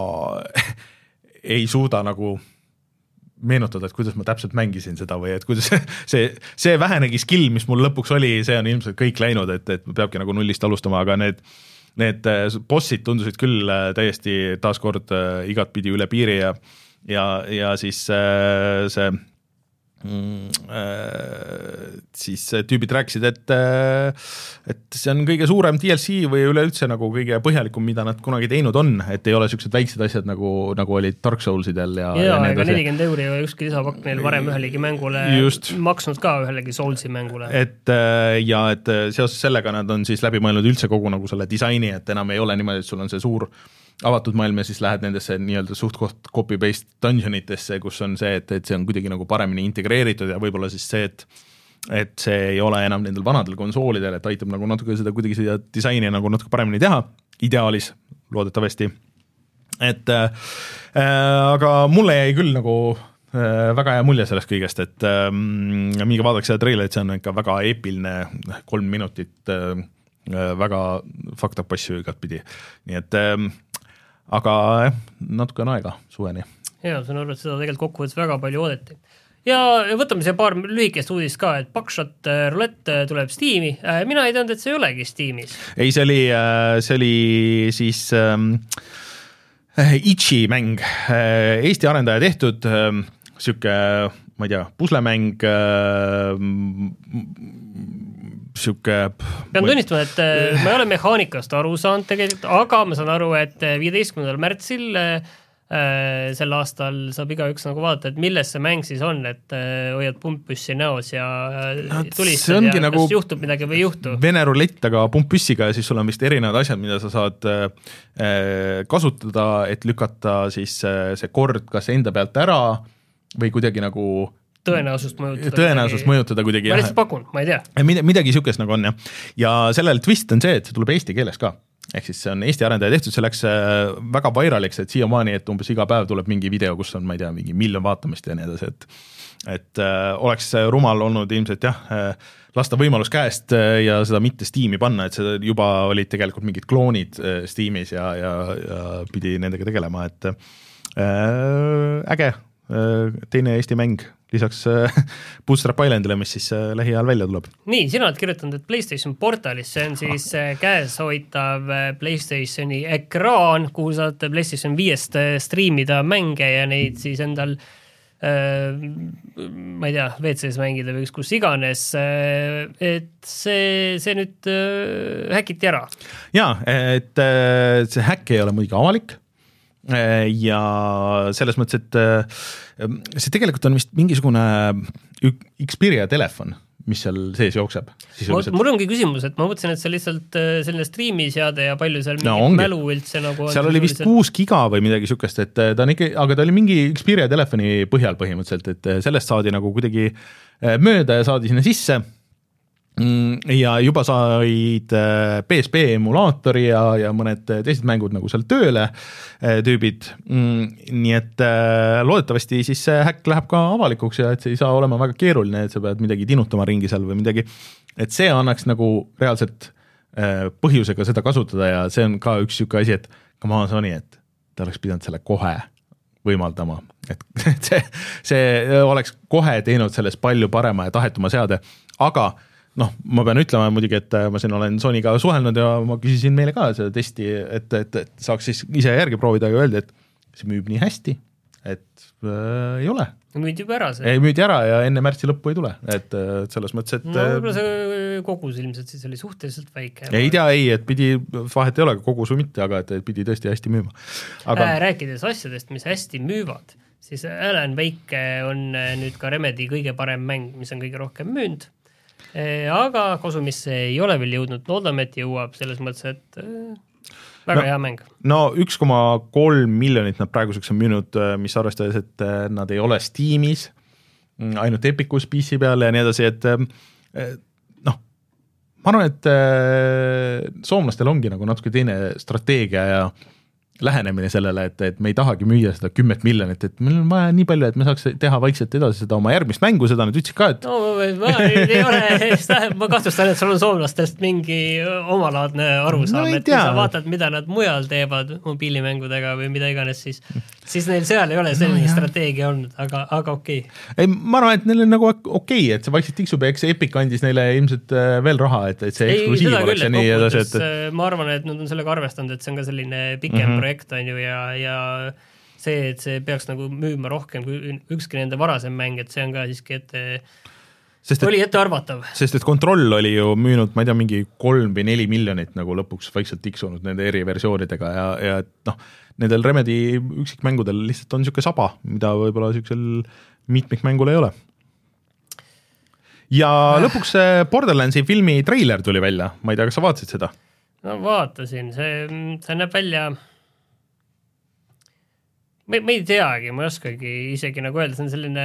ei suuda nagu meenutada, et kuidas ma täpselt mängisin seda või et kuidas see, see vähenegi skill, mis mul lõpuks oli, see on ilmselt kõik läinud, et, et peabki nagu nullist alustama, aga need, need bossid tundusid küll täiesti taaskord igat pidi üle piiri ja, ja, ja siis äh, see Mm, äh, siis tüübid rääkisid, et, et see on kõige suurem D L C või üleüldse nagu kõige põhjalikum, mida nad kunagi teinud on, et ei ole sellised väiksed asjad nagu, nagu olid Dark Soulsidel ja, ja, ja ega nelikümmend euri või ükski lisapakk neil varem ühelegi mängule Just. maksnud ka ühelegi Soulsi mängule. Et, ja et seoses sellega nad on siis läbi mõelnud üldse kogu nagu selle disaini, et enam ei ole niimoodi, et sul on see suur avatud maailm ja siis lähed nendesse nii-öelda suht koht copy-paste dungeonitesse, kus on see, et, et see on kuidagi nagu paremini integreeritud ja võib-olla siis see, et et see ei ole enam nendel vanadel konsoolidel, et aitab nagu natuke seda kuidagi seda disaini nagu natuke paremini teha, ideaalis, loodetavasti. Et äh, aga mulle jäi küll nagu äh, väga hea mulje sellest kõigest, et äh, mingi vaadaks seda treilerit, see on ikka väga eepiline, kolm minutit äh, väga fucked up asju igat pidi. Nii et äh, aga eh, natuke on aega suveni. Ja, see on arvad, seda tegelikult kokkuvõttes väga palju oodati. Ja võtame see paar lühikest uudist ka, et Buckshot Roulette tuleb Steam'i. Mina ei teadnud, et see ei olegi Steam'is. Ei, see oli, see oli siis ähm, Itchi mäng. Eesti arendaja tehtud, ähm, siuke, ma ei tea, puslemäng, ähm, siuke... Pean tunnistama, et ma ei ole mehaanikast aru saanud tegelikult, aga ma saan aru, et viieteistkümnendal märtsil äh, sel aastal saab igaüks nagu vaadata, et milles see mäng siis on, et äh, hoiad pumppüssi näos ja no, tulistad ja nagu kas juhtub midagi või ei juhtu. Vene rulett, aga pumppüssiga ja siis sul on vist erinevad asjad, mida sa saad äh, kasutada, et lükata siis äh, see kord kas enda pealt ära või kuidagi nagu tõenäosust mõjutada. Tõenäosust kuidagi, mõjutada kuidagi. Ma lihtsalt pakun, ma ei tea. Midagi, midagi siukest nagu on, jah. Ja sellel twist on see, et see tuleb eesti keeles ka. Ehk siis see on Eesti arendaja tehtud, see läks väga vairaliks, et siiamaani, et umbes iga päev tuleb mingi video, kus on, ma ei tea, mingi miljon vaatamist ja nii edasi, et, et äh, oleks rumal olnud ilmselt jah, äh, lasta võimalus käest ja seda mitte Steam'i panna, et see juba olid tegelikult mingid kloonid äh, Steam'is ja, ja, ja pidi nendega tegelema, et äh, äge, äh, teine Eesti mäng lisaks Bootstrap Islandile, mis siis lähiajal välja tuleb. Nii, sina oled kirjutanud, et PlayStation portalis, see on siis käes hoitav PlayStationi ekraan, kuhu saate PlayStation viiest striimida mänge ja neid siis endal äh, ma ei tea, V C-s mängida või kus iganes, et see, see nüüd äh, häkiti ära. Jaa, et see häkk ei ole muidugi avalik, ja selles mõttes, et see tegelikult on vist mingisugune Xperia telefon, mis seal sees jookseb. Mul ongi küsimus, et ma mõtlesin, et see lihtsalt selline striimiseade ja palju seal no, mingi mälu üldse nagu seal oli vist kuus giga või midagi sükest, et ta on ikka, aga ta oli mingi Xperia telefoni põhjal põhimõtteliselt, et sellest saadi nagu kuidagi mööda ja saadi sinna sisse ja juba said P S P emulaatori ja, ja mõned teised mängud nagu seal tööle tüübid, nii et loodetavasti siis see häkk läheb ka avalikuks ja et see ei saa olema väga keeruline, et sa pead midagi tinutama ringi seal või midagi, et see annaks nagu reaalselt põhjusega seda kasutada ja see on ka üks niisugune asi, et come on Sony, et ta oleks pidanud selle kohe võimaldama, et see, see oleks kohe teinud sellest palju parema ja tahetuma seade, aga noh, ma pean ütlema muidugi, et ma siin olen Sonyga suhelnud ja ma küsisin meile ka seda testi, et, et, et saaks siis ise järgi proovida ja öelda, et see müüb nii hästi, et äh, ei ole. Müüdi juba ära see? Ei, müüdi ära ja enne märtsi lõppu ei tule, et selles mõttes, et no võib-olla see kogus ilmselt siis oli suhteliselt väike. Ei tea, ei, et pidi, vahet ei ole kogus või mitte, aga et pidi tõesti hästi müüma. Aga... Äh, rääkides asjadest, mis hästi müüvad, siis Alan Wake on nüüd ka Remedy kõige parem mäng, mis on kõige rohkem müünud. Aga Kosumisse ei ole veel jõudnud, loodame, et jõuab selles mõttes, et väga no, hea mäng. No üks koma kolm miljonit nad praeguseks on müünud, mis arvestades, et nad ei ole Steamis, ainult Epicus P C peale ja nii edasi, et noh, ma arvan, et soomlastel ongi nagu natuke teine strateegia ja lähenemine sellele, et, et me ei tahagi müüa seda kümmet miljonit, et meil on vaja nii palju, et me saaks teha vaikselt edasi seda oma järgmist mängu, seda nüüd ütlesid ka, et no, ma ei ole, ma kahtlustan, et sul on soomlastest mingi omalaadne arusaam, no, et kui sa vaatad, mida nad mujal teevad mobiilimängudega või mida iganes, siis, siis neil seal ei ole selline no, strateegia olnud, aga, aga okei. Okay. Ei, ma arvan, et neil on nagu okei, okay, et see vaikselt tiksub, eks Epic andis neile ilmselt veel raha, et, et see ei, eksklusiiv oleks ja nii edasi. Et... ma arvan, et nad on sellega arvestanud, et see on ka selline pikem mm-hmm. projekt on ju ja, ja see, et see peaks nagu müüma rohkem kui ükski nende varasem mäng, et see on ka siiski ette, sest, oli ette arvatav. Sest et Control oli ju müünud, ma ei tea, mingi kolm või neli miljonit nagu lõpuks vaikselt tiksunud nende eri versioonidega ja, ja et noh, nendel Remedy üksikmängudel lihtsalt on niisugune saba, mida võib-olla niisugusel mitmikmängul ei ole. Ja lõpuks Borderlandsi filmi treiler tuli välja, ma ei tea, kas sa vaatasid seda? No vaatasin, see, see näeb välja me, me ei teagi, ma ei oskagi isegi nagu öelda, see on selline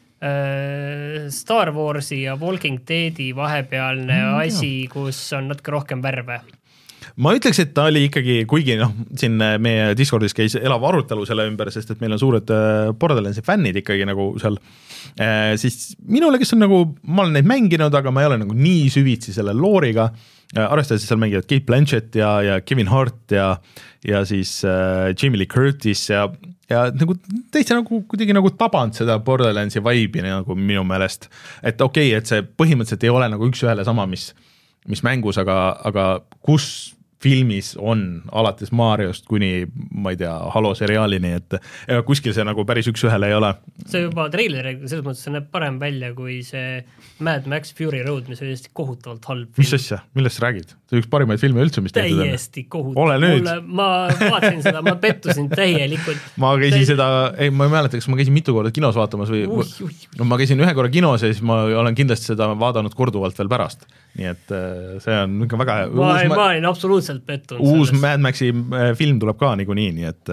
äh, Star Warsi ja Walking Deadi vahepealne mm, asi, kus on natuke rohkem värve. Ma ütleks, et ta oli ikkagi, kuigi noh, siin meie Discordis käis elav arutelu selle ümber, sest et meil on suured Borderlandsi fännid ikkagi nagu seal, äh, siis minule, kes on nagu, ma olen neid mänginud, aga ma ei ole nagu nii süvitsi selle looriga, arvestades seal mängivad Kate Blanchett ja, ja Kevin Hart ja, ja siis äh, Jamie Lee Curtis ja, ja nagu täitsa nagu kuidagi nagu tabanud seda Borderlandsi vibe'i nagu minu meelest, et okei okay,, et see põhimõtteliselt ei ole nagu üks ühele sama, mis, mis mängus, aga, aga kus filmis on alates Mariost kuni, ma ei tea, Halo seriaalini, et kuskil see nagu päris üks ühele ei ole. See juba treileri, selles mõttes see näeb parem välja kui see Mad Max Fury Road, mis oli hästi kohutavalt halb film. Mis asja? Millest sa räägid? See üks parimaid filme üldse, mis tehtud on? Täiesti kohutavalt. Ma vaatasin seda, ma pettusin täielikult. Ma käisin Täi... seda, ei, ma ei mäleta, kas ma käisin mitu korda kinos vaatamas või ui, ui. No, ma käisin ühe korra kinos ja siis ma olen kindlasti seda vaadanud korduvalt veel pärast. Nii et see on ikka väga... Ma, uus, ma olin absoluutselt pettunud. Uus sellest. Mad Maxi film tuleb ka niikuinii, nii et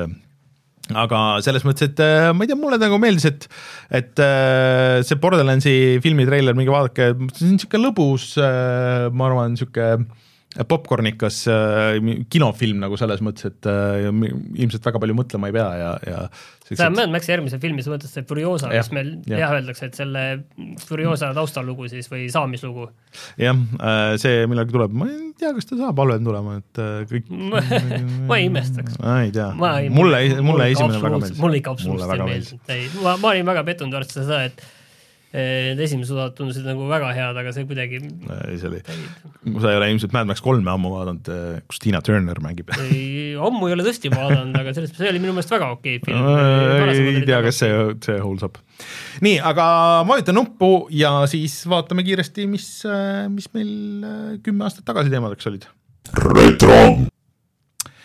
aga selles mõttes, et ma ei tea, mulle nagu meeldis, et, et see Borderlandsi filmi treiler, mingi vaadake, see on niisugune lõbus, ma arvan, niisugune popcornikas kinofilm nagu selles mõttes, et ilmselt väga palju mõtlema ei pea ja, ja see on Mad Maxi järgmise filmi, sa mõttes see Furiosa, mis meil jah öeldakse, et selle Furiosa taustalugu siis või saamislugu. Jah, see millalgi tuleb, ma ei tea, kas ta saab halvem tulema, et kõik ma ei imestaks. Ma ei tea, mulle, mulle, mulle esimene väga meeldis. Mulle ikka absoluutselt meeldis. Ma, ma olin väga pettunud arvestades seda, et need esimesed osad tundusid nagu väga head, aga see kuidagi ei, see oli, sa ei ole ilmselt Mad Max kolme ammu vaadanud, kus Tina Turner mängib. Ei, ammu ei ole tõesti vaadanud, aga sellest, see oli minu meelest väga okei film. Ei tea, kas see, see holds up. Nii, aga ma vajutan nuppu ja siis vaatame kiiresti, mis, mis meil kümme aastat tagasi teemadeks olid. Retro!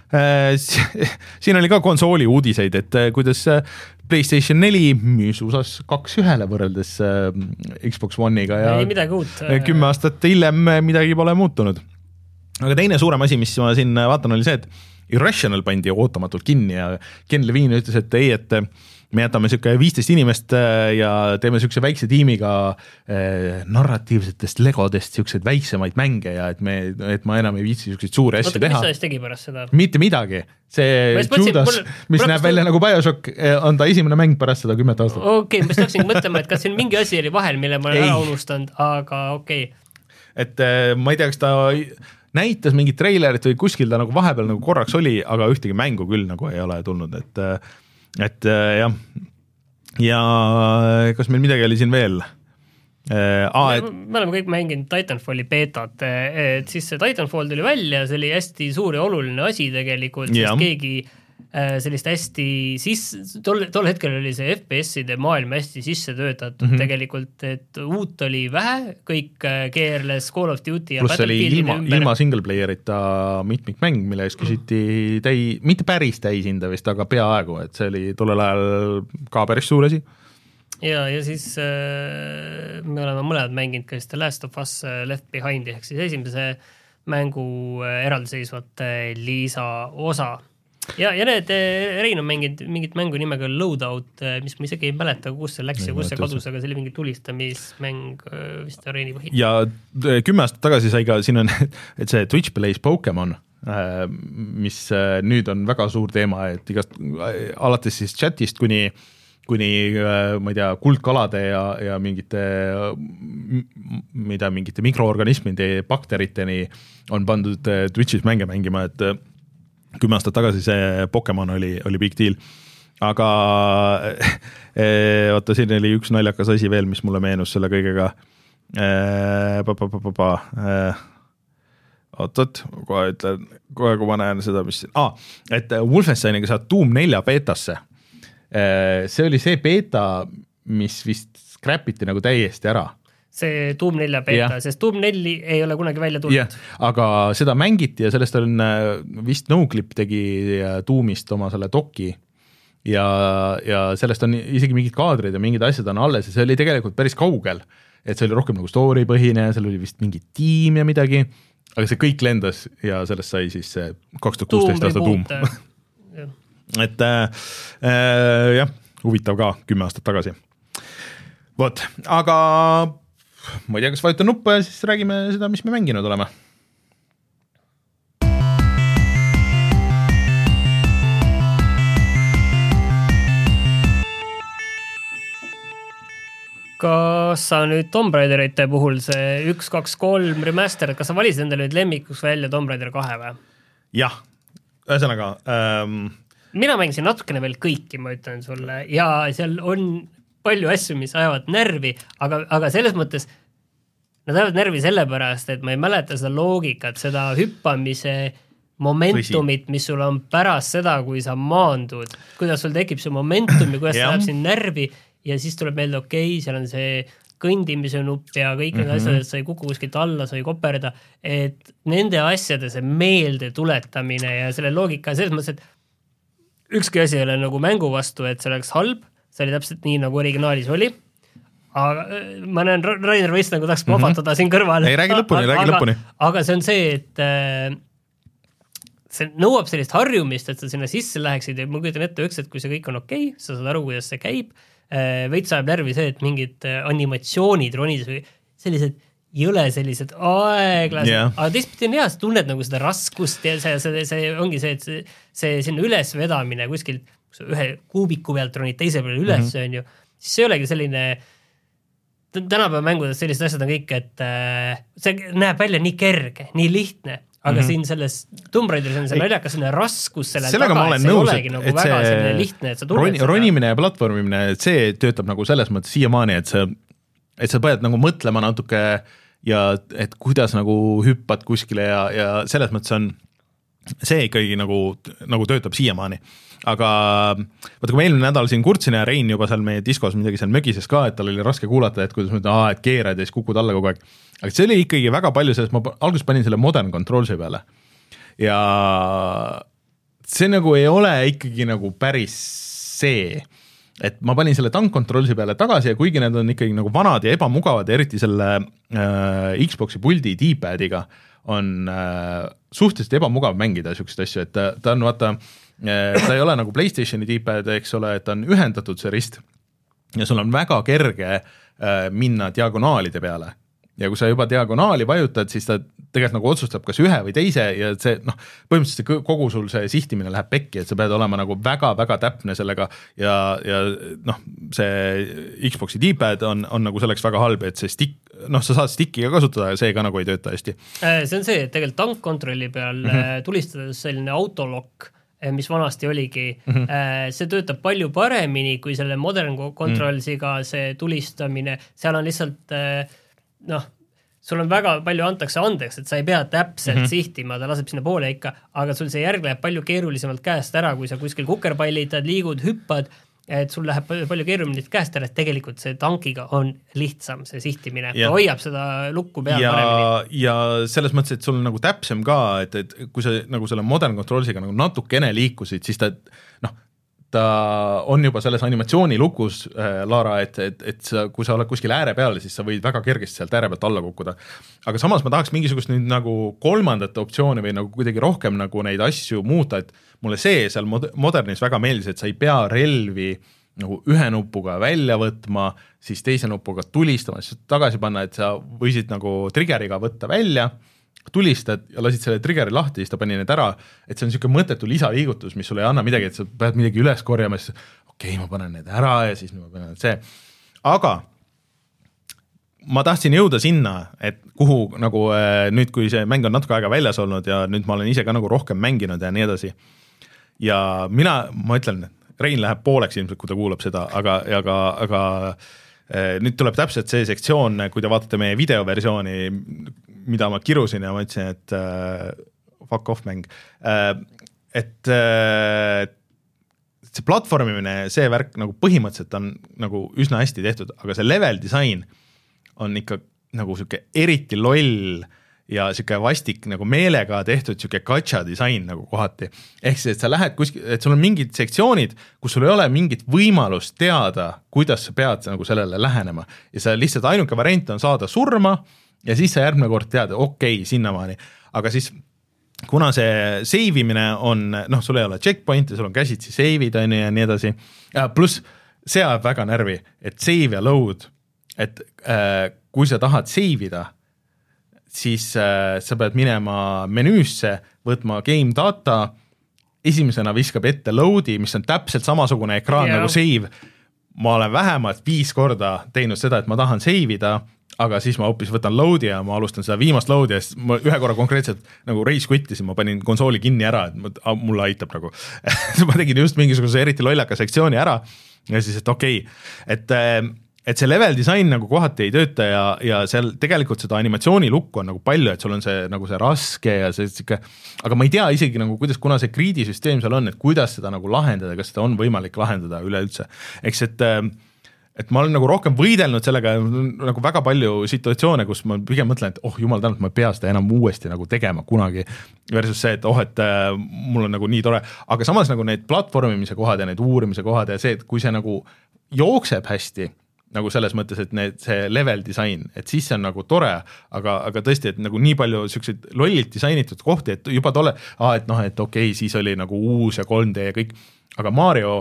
siin oli ka konsooli uudiseid, et kuidas PlayStation neli müüs U S A-s kaks ühele võrreldes Xbox One'iga ja ei midagi uut. kümme aastat hiljem midagi pole muutunud. Aga teine suurem asi, mis ma siin vaatan, oli see, et Irrational pandi ootamatult kinni ja Ken Levine ütles, et ei, et me jätame siuke viisteist inimest ja teeme siukse väikse tiimiga eh, narratiivsetest legodest siukseid väiksemaid mänge ja et, me, et ma enam ei viitsi siukseid suuri asju teha. Mis sa siis tegi pärast seda? Mitte midagi. See Judas, mis näeb välja nagu BioShock, on ta esimene mäng pärast seda kümmet aastat. Okei, okay, ma tahtsin mõtlema, et kas siin mingi asi oli vahel, mille ma olen ära unustanud, aga okei. Okay. Et eh, ma ei tea, kas ta näitas mingit treilerit või kuskil ta nagu vahepeal nagu korraks oli, aga ühtegi mängu küll nagu ei ole tulnud, et et jah, ja kas meil midagi oli siin veel? Aa, et... me oleme kõik mänginud Titanfalli beetat, et siis see Titanfall tuli välja, see oli hästi suur ja oluline asi tegelikult, sest ja. keegi sellist hästi sisse, tol, tol hetkel oli see F P S-ide maailm hästi sisse töötatud mm -hmm. tegelikult, et uut oli vähe, kõik keerles Call of Duty ja plus oli ilma, ilma single-playerita mitmikmäng, mille ees küsiti täi, mitte päris täishinda vist, aga peaaegu, et see oli tollel ajal ka päris suur asi. Ja, ja siis äh, me oleme mõlemad mänginud ka The Last of Us Left Behind'i ehk siis esimese mängu eraldiseisvat Liisa osa. Ja, ja need, Rein on mänginud mingit mängu nimega Loadout, mis ma isegi ei mäleta, kus see läks ja kus see kadus, aga see oli mingi tulistamismäng vist Reini põhi. Ja kümme aastat tagasi sai ka, siin on, et see Twitch Plays Pokemon, mis nüüd on väga suur teema, et igast, alates siis chatist kuni kuni, ma ei tea, kuldkalade ja, ja mingite, mida, mingite mikroorganismide bakteriteni on pandud Twitchis mänge mängima, et kümme aastat tagasi see Pokemon oli, oli big deal. Aga oota, siin oli üks naljakas asi veel, mis mulle meenus selle kõigega. Oot-oot, kohe ütlen, kohe kui ma näen seda, mis siin... Ah, et Wolfensteiniga saad Doom nelja beetasse. See oli see beeta, mis vist scrapiti nagu täiesti ära. See Doom nelja beeta, yeah. Sest Doom neli ei ole kunagi välja tulnud. Yeah. Aga seda mängiti ja sellest on vist Noclip tegi Doomist oma selle doki ja, ja sellest on isegi mingid kaadrid ja mingid asjad on alles ja see oli tegelikult päris kaugel, et see oli rohkem nagu story põhine ja seal oli vist mingi tiim ja midagi, aga see kõik lendas ja sellest sai siis see kaks tuhat kuusteist aasta Doom. et äh, äh, jah, huvitav ka kümme aastat tagasi. Vot, aga ma ei tea, kas vajutan nuppu ja siis räägime seda, mis me mänginud oleme. Kas sa nüüd Tomb Raiderite puhul see üks, kaks, kolm remaster, kas sa valisid endale nüüd lemmikuks välja Tomb Raider kahe või? Jah, ühesõnaga ähm... mina mängisin natukene veel kõiki, ma ütlen sulle, ja seal on palju asju, mis ajavad närvi, aga, aga selles mõttes nad ajavad närvi sellepärast, et ma ei mäleta seda loogikat, seda hüppamise momentumit, mis sul on pärast seda, kui sa maandud, kuidas sul tekib see momentum ja kuidas sa läheb siin närvi ja siis tuleb meelde, okei, okay, seal on see kõndimise nupp ja kõik need mm -hmm. asjad, et sa ei kuku kuskilt alla, sa ei koperda, et nende asjade see meelde tuletamine ja selle loogika selles mõttes, et ükski asi ei ole nagu mängu vastu, et see oleks halb, see oli täpselt nii, nagu originaalis oli, aga ma näen, Rainer Veist nagu tahaks mahvatada mm -hmm. siin kõrval. Ei, räägi lõpuni, räägi aga, lõpuni. Aga see on see, et see nõuab sellist harjumist, et sa sinna sisse läheksid ja ma kujutan ette üks, et kui see kõik on okei, okay, sa saad aru, kuidas see käib, veits ajab närvi see, et mingid animatsioonid ronides või sellised jõle sellised aeglased, yeah. aga teistpidi on hea, sa tunned nagu seda raskust ja see, see, see ongi see, et see, see sinna üles vedamine kuskilt ühe kuubiku pealt ronid teise peale üles mm, -hmm. on ju, siis see ei olegi selline, tänapäeva mängudes sellised asjad on kõik, et see näeb välja nii kerge, nii lihtne, aga mm -hmm. siin selles Tomb Raideris on see naljakas selline raskus selle sellega taga, et see nõus, ei olegi nagu väga see selline lihtne, et sa tunned roni, seda. Ronimine ja platvormimine, et see töötab nagu selles mõttes siiamaani, et see et sa pead nagu mõtlema natuke ja et kuidas nagu hüppad kuskile ja, ja selles mõttes on see ikkagi nagu, nagu töötab siiamaani. Aga vaata, kui ma eelmine nädal siin kurtsin ja Rein juba seal meie diskos midagi seal mögises ka, et tal oli raske kuulata, et kuidas mõtled, aa, et keerad ja siis kukud alla kogu aeg. Aga see oli ikkagi väga palju sellest, ma alguses panin selle Modern Controlsi peale ja see nagu ei ole ikkagi nagu päris see, et ma panin selle tank controlsi peale tagasi ja kuigi need on ikkagi nagu vanad ja ebamugavad, eriti selle äh, Xboxi puldi D-padiga on äh, suhteliselt ebamugav mängida niisuguseid asju, et ta, ta on vaata ta ei ole nagu PlayStationi D-pad, eks ole, et ta on ühendatud see rist ja sul on väga kerge äh, minna diagonaalide peale ja kui sa juba diagonaali vajutad, siis ta tegelikult nagu otsustab kas ühe või teise ja see noh, põhimõtteliselt kogu sul see sihtimine läheb pekki, et sa pead olema nagu väga-väga täpne sellega ja, ja noh, see Xboxi D-pad on, on nagu selleks väga halb, et see stick, noh, sa saad sticki ka kasutada ja see ka nagu ei tööta hästi. See on see, et tegelikult tankkontrolli peal mm -hmm. tulistades selline autolock, mis vanasti oligi, mm -hmm. see töötab palju paremini kui selle Modern Controlsiga mm -hmm. see tulistamine, seal on lihtsalt noh, sul on väga palju antakse andeks, et sa ei pea täpselt mm -hmm. sihtima, ta laseb sinna poole ikka, aga sul see järg läheb palju keerulisemalt käest ära, kui sa kuskil kukerpallitad, liigud, hüppad, et sul läheb palju keerulisemalt käest ära, et tegelikult see tankiga on lihtsam see sihtimine, ta hoiab seda lukku peal ja, paremini. Ja selles mõttes, et sul on nagu täpsem ka, et, et kui sa nagu selle Modern Controlsiga nagu natukene liikusid, siis ta noh, ta on juba selles animatsiooni lukus äh, Lara, et, et, et sa, kui sa oled kuskil ääre peal, siis sa võid väga kergesti sealt ääre pealt alla kukkuda. Aga samas ma tahaks mingisugust nüüd nagu kolmandat optsiooni või nagu kuidagi rohkem nagu neid asju muuta, et mulle see seal mod- Modernis väga meeldis, et sa ei pea relvi nagu ühe nupuga välja võtma, siis teise nupuga tulistama, siis tagasi panna, et sa võisid nagu triggeriga võtta välja, tulistad ja lasid selle triggeri lahti, siis ta pani need ära, et see on niisugune mõttetu lisaliigutus, mis sulle ei anna midagi, et sa pead midagi üles korjama, siis okei okay,, ma panen need ära ja siis ma panen see. Aga ma tahtsin jõuda sinna, et kuhu nagu nüüd, kui see mäng on natuke aega väljas olnud ja nüüd ma olen ise ka nagu rohkem mänginud ja nii edasi. Ja mina, ma ütlen, Rein läheb pooleks ilmselt, kui ta kuulab seda, aga, aga, aga nüüd tuleb täpselt see sektsioon, kui te vaatate meie videoversiooni, mida ma kirusin ja ma ütlesin, et äh, fuck off mäng. Äh, et äh, see platvormimine, see värk nagu põhimõtteliselt on nagu üsna hästi tehtud, aga see level disain on ikka nagu siuke eriti loll ja siuke vastik nagu meelega tehtud siuke gacha disain nagu kohati. Ehk siis, et sa lähed kuskil, et sul on mingid sektsioonid, kus sul ei ole mingit võimalust teada, kuidas sa pead nagu sellele lähenema. Ja sa lihtsalt ainuke variant on saada surma ja siis sa järgmine kord tead, okei, okay, sinnamaani. Aga siis, kuna see save imine on, noh, sul ei ole checkpointi, sul on käsitsi save'id on ja nii edasi. Plus see ajab väga närvi, et save ja load, et äh, kui sa tahad save ida, siis äh, sa pead minema menüüsse, võtma game data, esimesena viskab ette load'i, mis on täpselt samasugune ekraan yeah. nagu save. Ma olen vähemalt viis korda teinud seda, et ma tahan save ida, aga siis ma hoopis võtan load'i ja ma alustan seda viimast load'i ja siis ma ühe korra konkreetselt nagu race quittisin, ma panin konsooli kinni ära, et ma, mulle aitab nagu. ma tegin just mingisuguse eriti lollaka sektsiooni ära ja siis, et okei, okay. et et see level disain nagu kohati ei tööta ja, ja seal tegelikult seda animatsiooni lukku on nagu palju, et sul on see nagu see raske ja see siuke, aga ma ei tea isegi nagu kuidas, kuna see greedy-süsteem seal on, et kuidas seda nagu lahendada, kas seda on võimalik lahendada üleüldse. Eks et, et ma olen nagu rohkem võidelnud sellega nagu väga palju situatsioone, kus ma pigem mõtlen, et oh jumal tänud, ma ei pea seda enam uuesti nagu tegema kunagi versus see, et oh, et äh, mul on nagu nii tore, aga samas nagu need platvormimise kohad ja need uurimise kohad ja see, et kui see nagu jookseb hästi, nagu selles mõttes, et need, see level disain, et siis see on nagu tore, aga, aga tõesti, et nagu nii palju selliseid lollilt disainitud kohti, et juba tole, ah, et noh, et okei, okay, siis oli nagu uus ja kolm D ja kõik, aga Mario,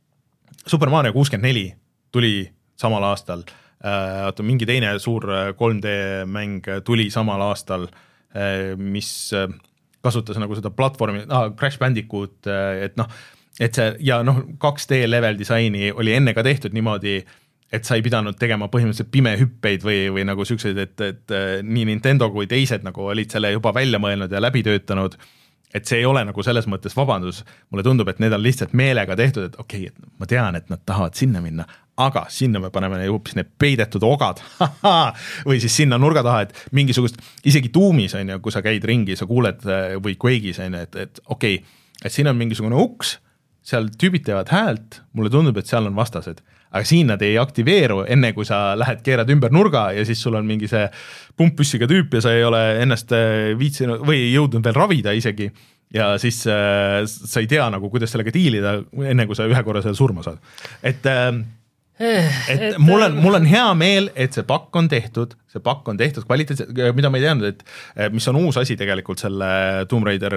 Super Mario kuuskümmend neli tuli samal aastal, äh, mingi teine suur kolm D mäng tuli samal aastal, äh, mis kasutas nagu seda platvormi, ah, Crash Bandicoot, et noh, et see, ja noh, kaks D level disaini oli enne ka tehtud niimoodi, et sa ei pidanud tegema põhimõtteliselt pimehüppeid või, või nagu siuksed, et, et nii Nintendo kui teised nagu olid selle juba välja mõelnud ja läbi töötanud, et see ei ole nagu selles mõttes vabandus. Mulle tundub, et need on lihtsalt meelega tehtud, et okei, okay, et ma tean, et nad tahavad sinna minna, aga sinna me paneme hoopis need peidetud ogad või siis sinna nurga taha, et mingisugust, isegi tuumis on ju, kui sa käid ringi, sa kuuled või Quake'is on ju, et, et okei, okay, et siin on mingisugune uks, seal tüübid teevad häält, mulle tundub, et seal on vastased. Aga siin nad ei aktiveeru enne, kui sa lähed, keerad ümber nurga ja siis sul on mingi see pumppüssiga tüüp ja sa ei ole ennast viitsinud või jõudnud veel ravida isegi ja siis äh, sa ei tea nagu, kuidas sellega diilida, enne kui sa ühe korra seal surma saad. Et, äh, et, et mul on, mul on hea meel, et see pakk on tehtud, see pakk on tehtud kvaliteetselt, mida ma ei teadnud, et mis on uus asi tegelikult selle Tomb Raider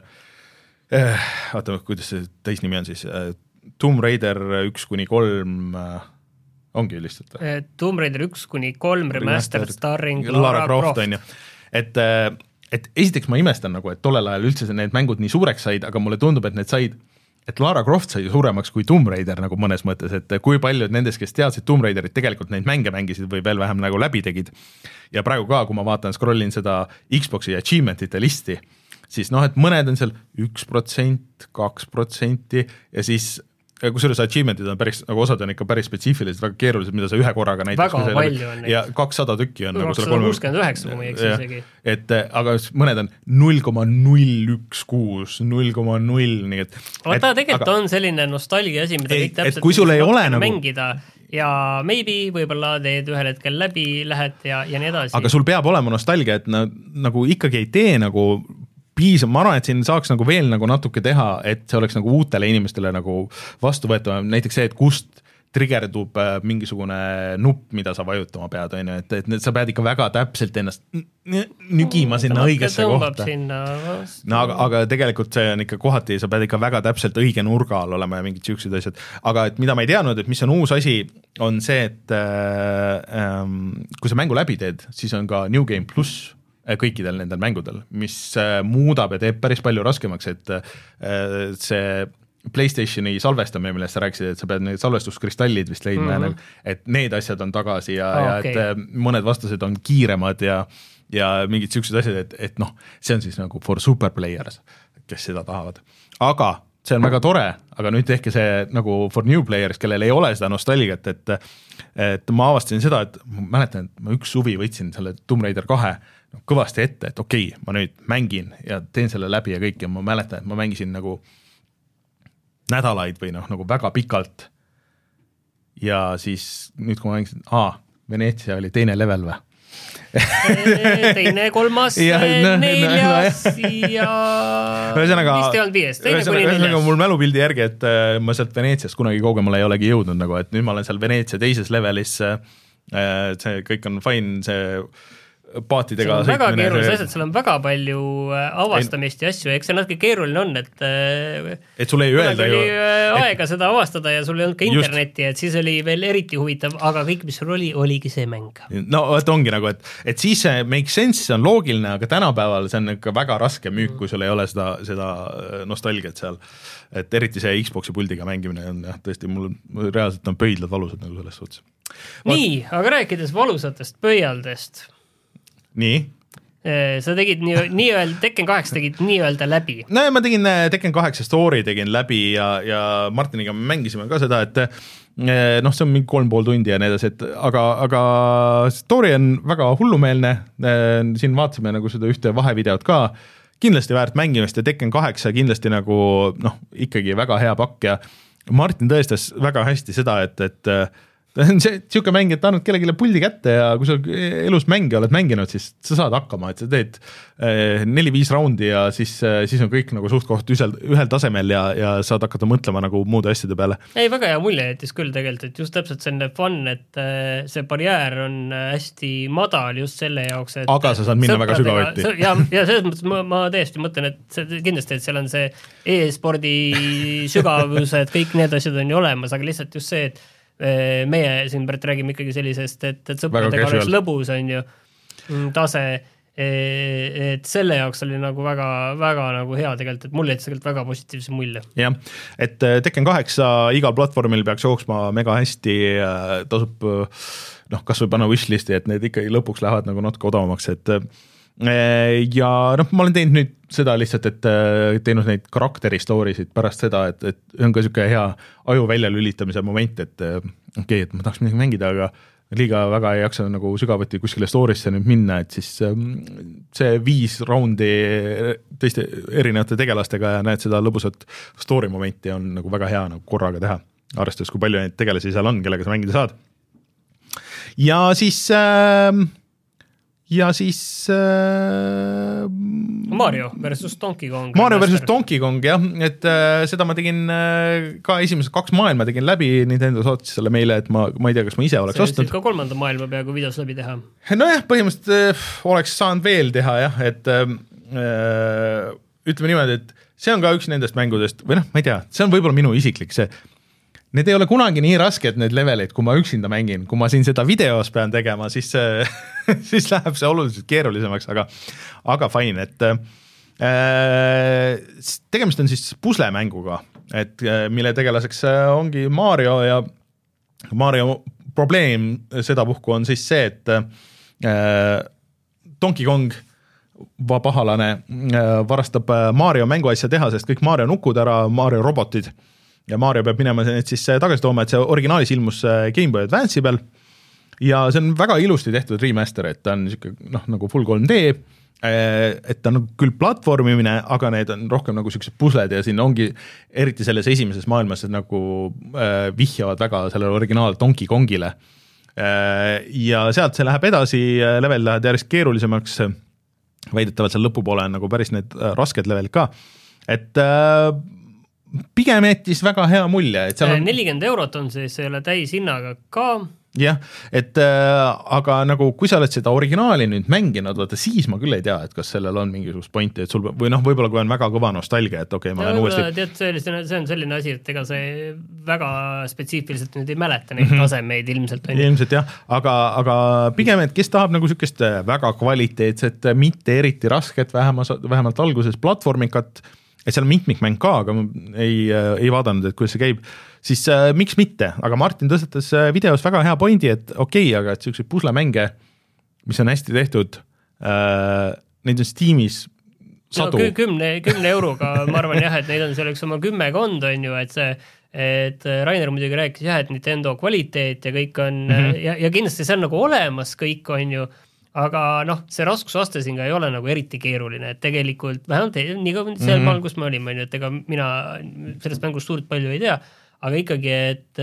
äh, vaata, kuidas see täisnimi on siis äh, Tomb Raider üks kuni kolm äh, ongi lihtsalt. Tomb Raider üks kuni kolm remastered starring Lara Croft, on ju. Et äh, et esiteks ma imestan nagu, et tollel ajal üldse need mängud nii suureks said, aga mulle tundub, et need said, et Lara Croft sai suuremaks kui Tomb Raider nagu mõnes mõttes, et kui paljud nendest, kes teadsid Tomb Raiderit, tegelikult neid mänge mängisid või veel vähem nagu läbi tegid. Ja praegu ka, kui ma vaatan, scrollin seda Xboxi achievementite listi, siis noh, et mõned on seal üks protsent, kaks protsenti ja siis kusjuures achievementid on päris, nagu osad on ikka päris spetsiifilised, väga keerulised, mida sa ühe korraga näiteks väga palju on neid. Ja kakssada tükki on kakssada kuuskümmend üheksa, kui ma ei eksi isegi. Et, aga mõned on null koma null üks kuus, null koma null, nii et Vaata, tegelikult aga, on selline nostalgia asi, mida ei, kõik täpselt kui sul ei ole nagu mängida ja maybe võib-olla teed ühel hetkel läbi, lähed ja, ja nii edasi. Aga sul peab olema nostalgia, et na, nagu ikkagi ei tee nagu piisab, ma arvan, et siin saaks nagu veel nagu natuke teha, et see oleks nagu uutele inimestele nagu vastuvõetav, näiteks see, et kust trigerdub mingisugune nupp, mida sa vajutama pead, on ju, et, et sa pead ikka väga täpselt ennast nügima sinna õigesse kohta. No, aga, aga tegelikult see on ikka kohati, sa pead ikka väga täpselt õige nurga all olema ja mingid siuksed asjad. Aga et mida ma ei teadnud, et mis on uus asi, on see, et äh, kui sa mängu läbi teed, siis on ka New Game Plus kõikidel nendel mängudel, mis muudab ja teeb päris palju raskemaks, et see PlayStationi salvestamine, millest sa rääkisid, et sa pead need salvestuskristallid vist leidma mm, -hmm. et need asjad on tagasi ja, oh, ja okay. et mõned vastased on kiiremad ja, ja mingid siuksed asjad, et, et noh, see on siis nagu for superplayers, kes seda tahavad. Aga see on väga tore, aga nüüd tehke see nagu for new players, kellel ei ole seda nostalgiat, et, et ma avastasin seda, et ma mäletan, et ma üks suvi võtsin selle Tomb Raider kahe kõvasti ette, et okei, okay, ma nüüd mängin ja teen selle läbi ja kõik ja ma mäletan, et ma mängisin nagu nädalaid või noh, nagu väga pikalt ja siis nüüd, kui ma mängisin, aa, Veneetsia oli teine level või? teine, kolmas, ja, no, neljas no, ja ühesõnaga, vist ei olnud viies, teine kuni neljas. Ühesõnaga mul mälupildi järgi, et äh, ma sealt Veneetsiast kunagi kaugemale ei olegi jõudnud, nagu, et nüüd ma olen seal Veneetsia teises levelis, äh, see kõik on fine, see paatidega see on väga keeruline asjad, seal on väga palju avastamist ja asju, eks see natuke keeruline on, et et sul ei öelda ju aega et, seda avastada ja sul ei olnud ka internetti, et siis oli veel eriti huvitav, aga kõik, mis sul oli, oligi see mäng. No et ongi nagu, et, et siis see make sense, see on loogiline, aga tänapäeval see on ikka väga raske müük, kui sul ei ole seda, seda nostalgiat seal, et eriti see Xboxi puldiga mängimine on jah, tõesti, mul reaalselt on pöidlad valusad nagu selles suhtes. Nii, aga rääkides valusatest pöialdest nii? Sa tegid nii, nii-öelda, Tekken kaheksa tegid nii-öelda läbi. No ma tegin Tekken kaheksa story tegin läbi ja, ja Martiniga me mängisime ka seda, et noh, see on mingi kolm pool tundi ja nii edasi, et aga, aga story on väga hullumeelne, siin vaatasime nagu seda ühte vahevideot ka, kindlasti väärt mängimist ja Tekken kaheksa kindlasti nagu noh, ikkagi väga hea pakk ja Martin tõestas väga hästi seda, et, et see on see siuke mäng, et annad kellelegi puldi kätte ja kui sa elus mänge oled mänginud, siis sa saad hakkama, et sa teed neli-viis raundi ja siis, siis on kõik nagu suht koht üsel, ühel tasemel ja, ja saad hakata mõtlema nagu muude asjade peale. Ei, väga hea mulje jättis küll tegelikult, et just täpselt see on fun, et see barjäär on hästi madal just selle jaoks, et aga sa saad minna väga sügavuti. Ja, ja selles mõttes ma, ma tõesti mõtlen, et see, kindlasti, et seal on see e-spordi sügavused, kõik need asjad on ju olemas, aga lihtsalt just see, et meie siin pärit räägime ikkagi sellisest, et, et sõpradega oleks lõbus, on ju, tase, et selle jaoks oli nagu väga, väga nagu hea tegelikult, et mulle jättis tegelikult väga positiivse mulje. Jah, et Tekken kaheksa igal platvormil peaks jooksma mega hästi, tasub noh, kas või panna wishlisti, et need ikkagi lõpuks lähevad nagu natuke odavamaks, et ja noh, ma olen teinud nüüd seda lihtsalt, et teinud neid karakteri story'sid pärast seda, et, et on ka siuke hea aju välja lülitamise moment, et okei, okay, et ma tahaks midagi mängida, aga liiga väga ei jaksa nagu sügavuti kuskile story'sse nüüd minna, et siis see viis raundi teiste erinevate tegelastega ja näed seda lõbusat story momenti on nagu väga hea nagu korraga teha, arvestades kui palju neid tegelasi seal on, kellega sa mängida saad. Ja siis äh, ja siis äh, Mario versus Donkey Kong. Mario versus Donkey Kong, jah, et äh, seda ma tegin äh, ka esimesed kaks maailma tegin läbi, Nintendo saatis selle meile, et ma, ma ei tea, kas ma ise oleks sa ostnud. ka kolmanda maailma peaaegu videos läbi teha. Nojah, põhimõtteliselt äh, oleks saanud veel teha, jah, et äh, ütleme niimoodi, et see on ka üks nendest mängudest, või noh, ma ei tea, see on võib-olla minu isiklik see. Need ei ole kunagi nii rasked, need levelid, kui ma üksinda mängin, kui ma siin seda videos pean tegema, siis, siis läheb see oluliselt keerulisemaks, aga, aga fine, et äh, tegemist on siis puslemänguga, et mille tegelaseks ongi Mario ja Mario probleem sedapuhku on siis see, et äh, Donkey Kong pahalane äh, varastab Mario mänguasja teha, sest kõik Mario nukud ära, Mario robotid ja Mario peab minema need siis tagasi tooma, et see originaalis ilmus Game Boy Advance'i peal ja see on väga ilusti tehtud remaster, et ta on niisugune noh, nagu full kolm D, et ta on küll platvormimine, aga need on rohkem nagu niisugused pusled ja siin ongi eriti selles esimeses maailmas nagu äh, vihjavad väga sellele originaal Donkey Kongile äh, ja sealt see läheb edasi, level läheb järjest keerulisemaks, väidetavalt seal lõpupoole on nagu päris need rasked levelid ka, et äh, pigem jättis väga hea mulje, et seal on nelikümmend eurot on see, see ei ole täishinnaga ka. Jah, et äh, aga nagu kui sa oled seda originaali nüüd mänginud, vaata siis ma küll ei tea, et kas sellel on mingisugust pointi, et sul või noh, võib-olla kui on väga kõva nostalgia, et okei okay,, ma lähen uuesti. Tead, see, see on selline asi, et ega see väga spetsiifiliselt nüüd ei mäleta neid mm-hmm. tasemeid ilmselt. On. Ilmselt jah, aga, aga pigem, et kes tahab nagu sükest väga kvaliteetset, mitte eriti rasket, vähemalt, vähemalt alguses platvormikat, et seal on mitmikmäng ka, aga ei, ei vaadanud, et kuidas see käib, siis äh, miks mitte, aga Martin tõstatas videos väga hea pointi, et okei okay,, aga et selliseid puslemänge, mis on hästi tehtud, äh, neid on Steamis sadu. No, kümne, kümne euroga, ma arvan jah, et neid on selleks oma kümme kond, on ju, et see, et Rainer muidugi rääkis jah, et Nintendo kvaliteet ja kõik on, mm-hmm. ja, ja kindlasti see on nagu olemas kõik, on ju, aga noh, see raskusaste siin ka ei ole nagu eriti keeruline, et tegelikult vähemalt nii ka seal mm-hmm. maal, kus me olime, et ega mina sellest mängust suurt palju ei tea, aga ikkagi, et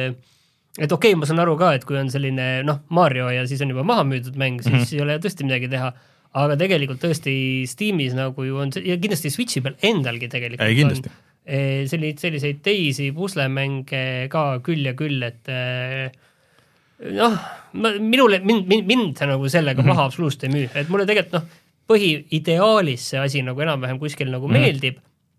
et okei okay,, ma saan aru ka, et kui on selline noh, Mario ja siis on juba maha müüdud mäng, siis mm-hmm. ei ole tõesti midagi teha, aga tegelikult tõesti Steamis nagu ju on, ja kindlasti Switchi peal endalgi tegelikult ei, on selliseid, selliseid teisi puslemänge ka küll ja küll, et noh, minule, mind, mind, mind see nagu sellega mm-hmm. maha absoluutselt ei müü, et mulle tegelikult noh, põhiideaalis see asi nagu enam-vähem kuskil nagu mm-hmm. meeldib,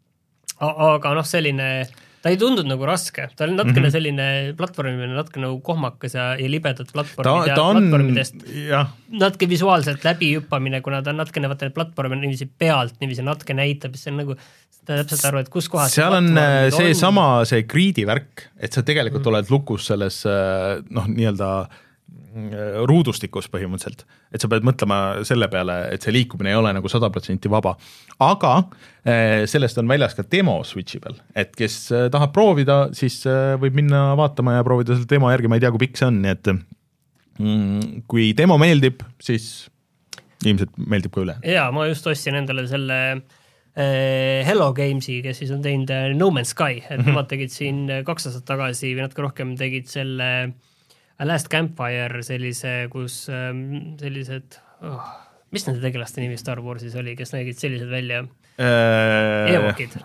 aga noh, selline, ta ei tundunud nagu raske, ta oli natukene mm-hmm. selline platvormimine, natuke nagu kohmakas ja, ja libedad platvormid ja on, platvormidest, natuke visuaalselt läbihüppamine, kuna ta on natukene vaata need platvormid niiviisi pealt, niiviisi natuke näitab, see on nagu, ta täpselt aru, et kus kohas seal on see on. Sama, see greedy värk, et sa tegelikult mm-hmm. oled lukus selles noh, nii-öelda ruudustikus põhimõtteliselt, et sa pead mõtlema selle peale, et see liikumine ei ole nagu sada protsenti vaba, aga sellest on väljas ka demo Switchi peal, et kes tahab proovida, siis võib minna vaatama ja proovida selle demo järgi, ma ei tea, kui pikk see on, nii et mm, kui demo meeldib, siis ilmselt meeldib ka üle. Jaa, ma just ostsin endale selle äh, Hello Gamesi, kes siis on teinud No Man's Sky, et mm-hmm. nemad tegid siin kaks aastat tagasi või natuke rohkem tegid selle Last Campfire sellise, kus sellised, oh, mis nende tegelaste nimi Star Warsis oli, kes nägid sellised välja? Ewokid.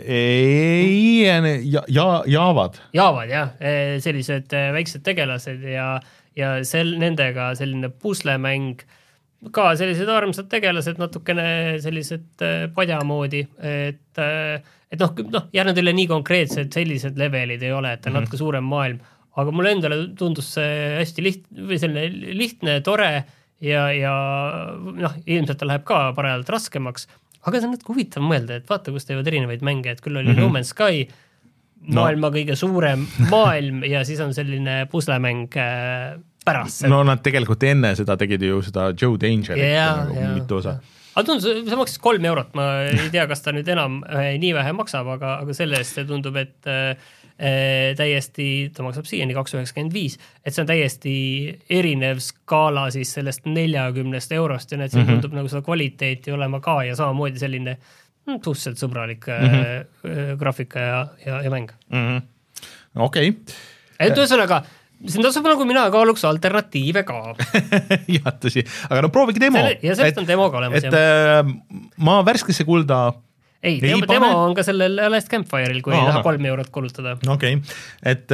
Ei, ja, ja, jaavad. Jaavad, jah. Sellised väiksed tegelased ja, ja sel, nendega selline puslemäng, ka sellised armsad tegelased, natukene sellised padjamoodi, et, et noh, noh, jah, nad ei ole nii konkreetsed, sellised levelid ei ole, et on natuke mm-hmm. suurem maailm, aga mulle endale tundus see hästi liht, või selline lihtne, tore ja, ja noh, ilmselt ta läheb ka parajalt raskemaks, aga see on natuke huvitav mõelda, et vaata, kus teevad erinevaid mänge, et küll oli mm-hmm. No Man's Sky, maailma no. kõige suurem maailm ja siis on selline puslemäng pärast. No nad tegelikult enne seda tegid ju seda Joe Dangerit yeah, nagu yeah, mitu osa. Aga tundus, see maksis kolm eurot, ma ei tea, kas ta nüüd enam nii vähe maksab, aga, aga selle eest see tundub, et täiesti, ta maksab siiani kaks üheksakümmend viis, et see on täiesti erinev skaala siis sellest neljakümnest eurost ja need see mm-hmm. tundub nagu seda kvaliteeti olema ka ja samamoodi selline suhteliselt sõbralik mm-hmm. graafika ja, ja, ja mäng. Mm-hmm. Okei. Okay. Et ühesõnaga, siin tasub nagu mina kaaluks alternatiive ka. jah, tõsi, aga no proovige demo. Ja sellest on demo ka olemas. Et äh, ma värskesse kulda ei, ei demo, demo on ka sellel Last Campfire'il, kui no, ei taha kolm eurot kulutada. Okei, okay. et,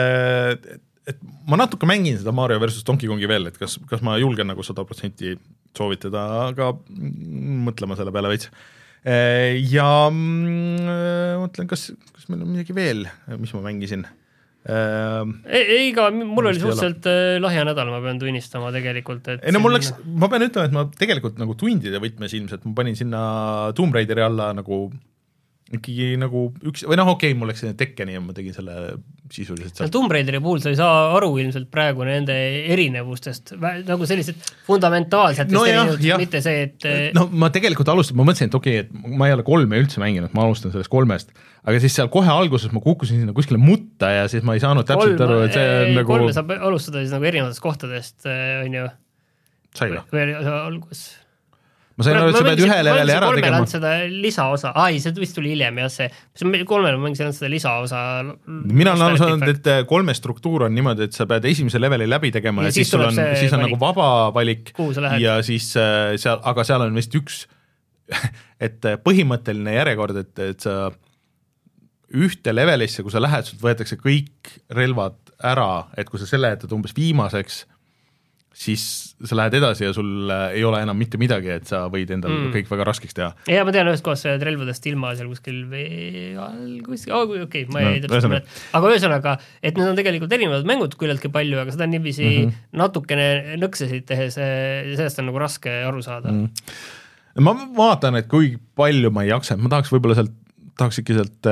et ma natuke mängin seda Mario versus Donkey Kongi veel, et kas, kas ma julgen nagu sada protsenti soovitada, aga mõtlema selle peale veits. Ja mõtlen, kas, kas meil on midagi veel, mis ma mängisin? Ei, ei ka, mul oli suhteliselt lahja nädal, ma pean tunnistama tegelikult. Et ei no mul läks, ma pean ütlema, et ma tegelikult nagu tundide võtmes ilmselt, ma panin sinna Tomb Raideri alla nagu ikkagi nagu üks, või noh, okei okay,, mul läks Tekkeni ja ma tegin selle sisuliselt seal. Tomb Raideri puhul sa ei saa aru ilmselt praegu nende erinevustest, nagu sellised fundamentaalsetest no erinevustest, jah. Mitte see, et no ma tegelikult alustasin, ma mõtlesin, et okei okay,, et ma ei ole kolme üldse mänginud, ma alustan sellest kolmest, aga siis seal kohe alguses ma kukkusin sinna kuskile mutta ja siis ma ei saanud täpselt kolme, aru, et see on nagu kolme saab alustada siis nagu erinevatest kohtadest, on ju? Sai või? Või algus ma sain aru, et sa pead ühe leveli ära tegema. Ma seda lisaosa, ai, see vist tuli hiljem, jah, see, kolmel ma mängisin seda lisaosa. Mina olen aru saanud, et kolme struktuur on niimoodi, et sa pead esimese leveli läbi tegema ja, ja siis, siis, on, siis on valik. Nagu vaba valik ja siis seal, aga seal on vist üks, et põhimõtteline järjekord, et, et sa ühte levelisse, kui sa lähed, sult võetakse kõik relvad ära, et kui sa selle jätad umbes viimaseks, siis sa lähed edasi ja sul ei ole enam mitte midagi, et sa võid endal mm. kõik väga raskeks teha. Ja ma tean ühest kohast relvadest ilma seal kuskil vee all, kuskil, oh, okei, okay, ma ei no, täpselt mõne. Aga ühesõnaga, et need on tegelikult erinevad mängud küllaltki palju, aga seda niiviisi mm -hmm. natukene nõksesid tehes, sellest on nagu raske aru saada. Mm. Ma vaatan, et kui palju ma ei jaksa, ma tahaks võib-olla sealt tahaks ikka sealt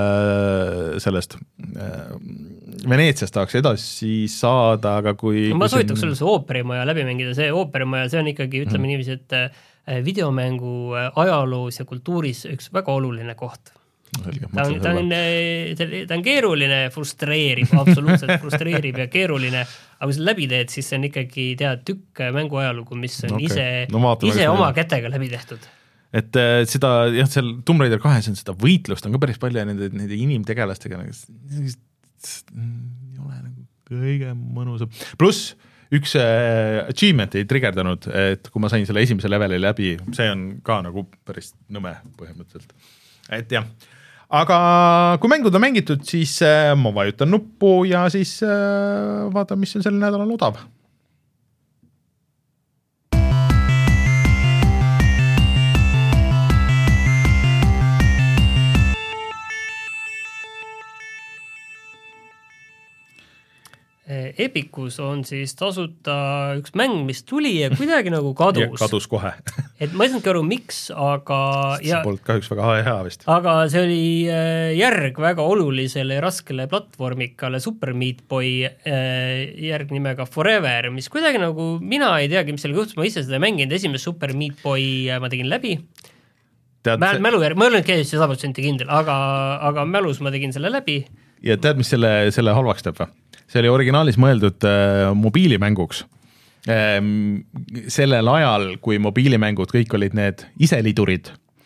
äh, sellest äh, Veneetsiast tahaks edasi saada, aga kui ma kui soovitaks sulle see ooperimaja läbi mängida, see ooperimaja, see on ikkagi, ütleme mm. niiviisi, et videomängu ajaloos ja kultuuris üks väga oluline koht. Selge, ta, on, ta, on, ta on keeruline, frustreerib, absoluutselt frustreerib ja keeruline, aga kui sa läbi teed, siis see on ikkagi tead tükk mänguajalugu, mis on okay. ise, no, ise oma kätega läbi tehtud. Et äh, seda, jah, seal Tomb Raider kahes on seda võitlust, on ka päris palju nende, nende inimtegelastega, ei ole nagu kõige mõnusam. Pluss üks äh, achievement ei triggerdanud, et kui ma sain selle esimese leveli läbi, see on ka nagu päris nõme põhimõtteliselt. Et jah, aga kui mängud on mängitud, siis äh, ma vajutan nuppu ja siis äh, vaatan, mis on sel nädalal odav. Epicus on siis tasuta üks mäng, mis tuli ja kuidagi nagu kadus. Ja kadus kohe. Et ma ei saanudki aru, miks, aga see polnud kahjuks väga hea vist. Aga see oli järg väga olulisele raskele platvormikale Super Meat Boy järg nimega Forever, mis kuidagi nagu, mina ei teagi, mis sellega juhtus, ma ise seda mänginud, esimest Super Meat Boy ma tegin läbi. Tead, ma, see... mälu järg, ma olen käinud sada protsenti kindel, aga, aga mälus ma tegin selle läbi. Ja tead, mis selle, selle halvaks teeb või? See oli originaalis mõeldud äh, mobiilimänguks. Ähm, sellel ajal, kui mobiilimängud kõik olid need iselidurid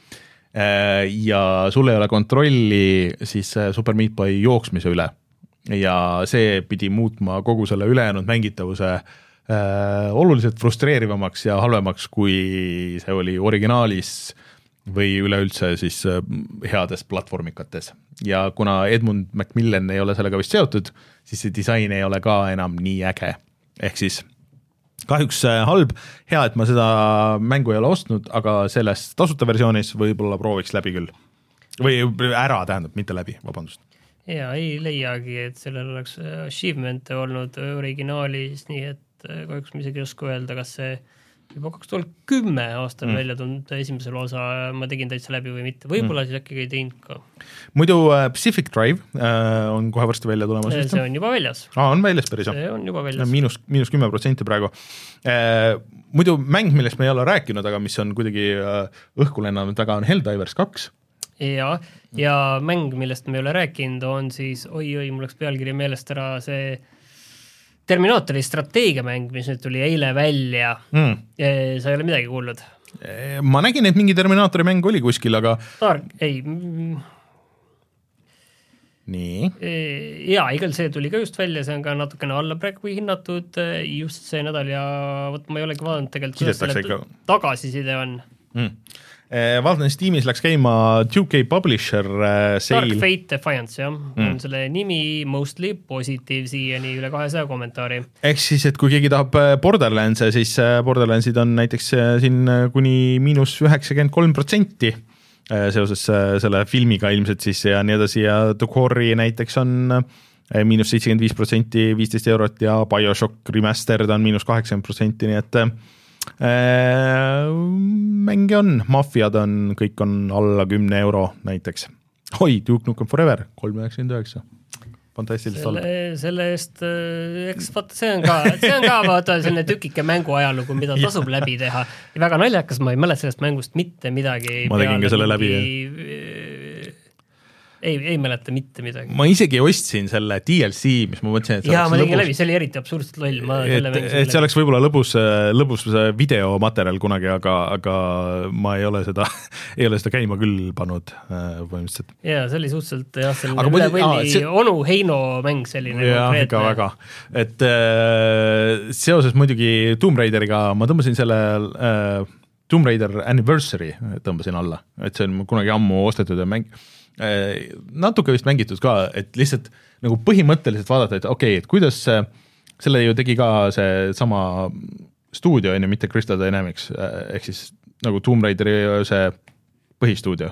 äh, ja sul ei ole kontrolli siis äh, Super Meat Boy jooksmise üle ja see pidi muutma kogu selle ülejäänud mängitavuse äh, oluliselt frustreerivamaks ja halvemaks, kui see oli originaalis või üleüldse siis äh, heades platvormikates. Ja kuna Edmund Macmillan ei ole sellega vist seotud, siis see disain ei ole ka enam nii äge. Ehk siis kahjuks halb, hea, et ma seda mängu ei ole ostnud, aga selles tasuta versioonis võib-olla prooviks läbi küll. Või ära tähendab, mitte läbi, vabandust. Ja ei leiagi, et sellel oleks achievement olnud originaalis, nii et kahjuks ma isegi ei oska öelda, kas see juba kaks tuhat kümme aastal mm. välja tulnud esimesel osa, ma tegin täitsa läbi või mitte, võib-olla mm. siis äkki ei teinud ka. Muidu äh, Pacific Drive äh, on kohe varsti välja tulemas. See, see on juba väljas. Aa, on väljas päris. See on juba väljas. Miinus, miinus kümme protsenti praegu. Äh, muidu mäng, millest me ei ole rääkinud, aga mis on kuidagi äh, õhku lennanud väga, on Helldivers kaks. Ja, ja mäng, millest me ei ole rääkinud, on siis, oi-oi, mul läks pealkiri meelest ära see Terminaatori strateegiamäng, mis nüüd tuli eile välja. Mm. Sa ei ole midagi kuulnud? Ma nägin, et mingi Terminaatori mäng oli kuskil, aga... Tark, ei... nii. Ja igal see tuli ka just välja, see on ka natukene alla praegu hinnatud just see nädal ja võt ma ei olegi vaadanud tegelikult, kuidas selle tagasiside on. Mm. Vaatan, Steamis läks käima two K Publisher sale. Dark Fate Defiance, jah. Mm. On selle nimi mostly positiiv siiani üle kahesaja kommentaari. Ehk siis, et kui keegi tahab Borderlands, siis Borderlandsid on näiteks siin kuni miinus üheksakümmend kolm protsenti seoses selle filmiga ilmselt siis ja nii edasi ja The Quarry näiteks on miinus seitsekümmend viis protsenti viisteist eurot ja BioShock Remastered on miinus kaheksakümmend protsenti, nii et Äh, mänge on, Mafiad on, kõik on alla kümne euro näiteks. Oi, Duke Nukem Forever, kolm üheksakümmend üheksa. Fantastilist selle, selle eest, eks vaata, see on ka, see on ka vaata selline tükike mänguajalugu, mida tasub läbi teha. Ja väga naljakas, ma ei mäleta sellest mängust mitte midagi. Ma tegin ka selle läbi. Ei, ei mäleta mitte midagi. Ma isegi ostsin selle D L C, mis ma mõtlesin, et jaa, ma tegin läbi, see oli eriti absurdselt loll. Ma et, et see oleks võib-olla lõbus, lõbus videomaterjal kunagi, aga, aga ma ei ole seda, ei ole seda käima küll pannud põhimõtteliselt. Jaa, see oli suhteliselt jah, selline üle võlli see... onu Heino mäng selline. Jaa, ikka väga. Et äh, seoses muidugi Tomb Raideriga ma tõmbasin selle äh, Tomb Raider Anniversary tõmbasin alla, et see on kunagi ammu ostetud ja mäng natuke vist mängitud ka, et lihtsalt nagu põhimõtteliselt vaadata, et okei, okay, et kuidas selle ju tegi ka see sama stuudio, enne mitte Crystal Dynamics, ehk siis nagu Tomb Raideri see põhistuudio.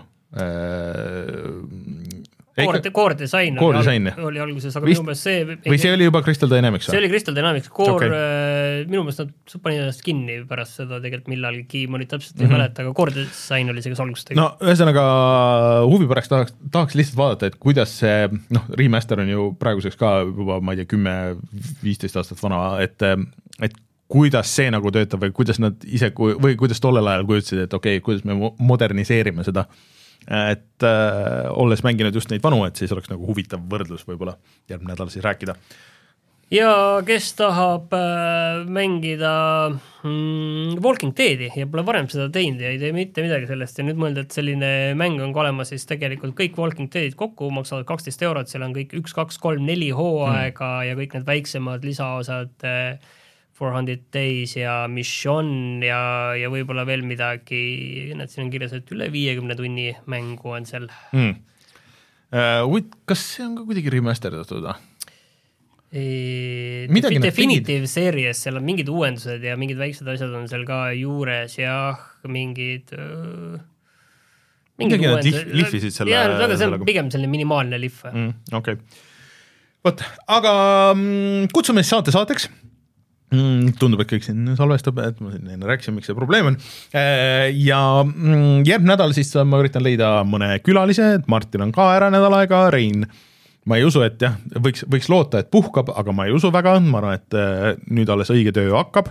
Core, core design core oli, design, al, oli alguses, aga Vist, minu meelest see... Või see oli juba Crystal Dynamics? See oli Crystal Dynamics, Core, okay. Minu meelest nad pani ennast kinni pärast seda tegelikult millalgi, ma nüüd täpselt ei mm -hmm. mäleta, aga Core design oli see, kes alguses tegi. No ühesõnaga huvi pärast tahaks, tahaks lihtsalt vaadata, et kuidas see, noh, remaster on ju praeguseks ka juba, ma ei tea, kümme viisteist aastat vana, et, et kuidas see nagu töötab või kuidas nad ise, või kuidas tollel ajal kujutasid, et okei okay,, kuidas me moderniseerime seda. Et äh, olles mänginud just neid vanu, et siis oleks nagu huvitav võrdlus võib-olla järgmine nädal siis rääkida. Ja kes tahab äh, mängida mm, Walking Deadi ja pole varem seda teinud ja ei tee mitte midagi sellest ja nüüd mõelda, et selline mäng on ka olemas, siis tegelikult kõik Walking Deadid kokku maksavad kaksteist eurot, seal on kõik üks, kaks, kolm, neli hooaega mm. ja kõik need väiksemad lisaosad äh, four hundred days ja mission ja, ja võib-olla veel midagi, näed, siin on kirjas, et üle viiekümne tunni mängu on seal. Mm. Uh, kas see on ka kuidagi remasterdatud? E, Definitive Series, seal on mingid uuendused ja mingid väiksed asjad on seal ka juures ja mingid uh, mingid uuendused. Lihvisid selle? Jah, aga see on pigem selline minimaalne lihv. Mm, okei. Okay. Võt, aga mm, kutsume saate saateks. Tundub, et kõik siin salvestab, et ma siin enne rääkisin, miks see probleem on. Ja järgmine nädal siis ma üritan leida mõne külalise, et Martin on ka ära nädal aega, Rein, ma ei usu, et jah, võiks, võiks loota, et puhkab, aga ma ei usu väga, ma arvan, et nüüd alles õige töö hakkab.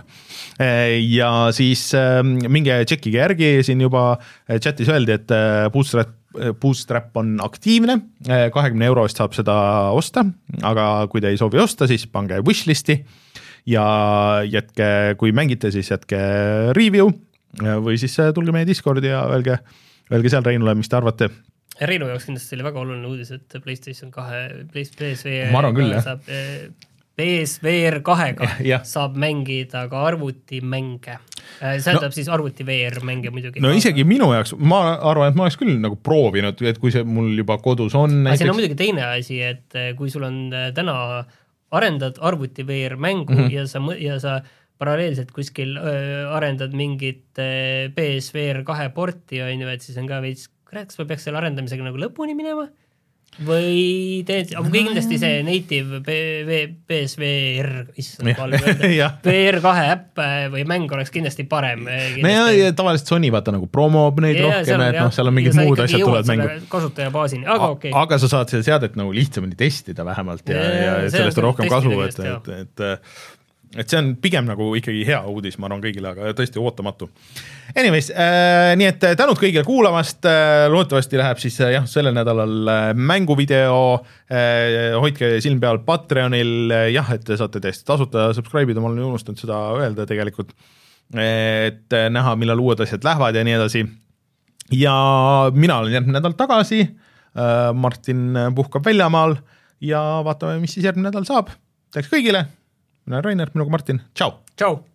Ja siis minge tšekkige järgi, siin juba chatis öeldi, et Bootstrap, Bootstrap on aktiivne, kahekümne eurost saab seda osta, aga kui te ei soovi osta, siis pange wishlisti ja jätke, kui mängite, siis jätke review või siis tulge meie Discordi ja öelge, öelge seal Reinule, mis te arvate. Reinu jaoks kindlasti oli väga oluline uudis, et PlayStation kahe, P S V ma arvan küll, jah. Saab, P S V R kahega ja. Saab mängida ka arvutimänge. See tähendab no, siis arvuti V R mänge muidugi. No isegi minu jaoks, ma arvan, et ma oleks küll nagu proovinud, et kui see mul juba kodus on. Näiteks... See on muidugi teine asi, et kui sul on täna arendad arvuti V R mängu mm -hmm. ja sa, ja sa paralleelselt kuskil öö, arendad mingit öö, P S V R kahe porti, on ju, et siis on ka veits, kas ma peaks selle arendamisega nagu lõpuni minema? Või teed, aga kindlasti see native P S V R, issand, P R kahe äpp või mäng oleks kindlasti parem. No ja, ja tavaliselt Sony vaata nagu promob neid ja, rohkem, et noh, seal on mingid muud asjad tulevad mängu. Kasutaja baasini, aga okei. Okay. Aga sa saad seda seadet nagu lihtsamini testida vähemalt ja, ja, ja sellest on rohkem kasu, et, et, et et see on pigem nagu ikkagi hea uudis, ma arvan kõigile, aga tõesti ootamatu. Anyways, äh, nii et tänud kõigile kuulamast, äh, loodetavasti läheb siis äh, jah, sellel nädalal äh, mänguvideo, äh, hoidke silm peal Patreonil, äh, jah, et te saate täiesti tasuta subscribe'ida, ma olen unustanud seda öelda tegelikult, et äh, näha, millal uued asjad lähevad ja nii edasi. Ja mina olen järgmine nädal tagasi, Martin puhkab väljamaal ja vaatame, mis siis järgmine nädal saab. Täiks kõigile, mina olen Rainer, minuga Martin, tšau! Tšau!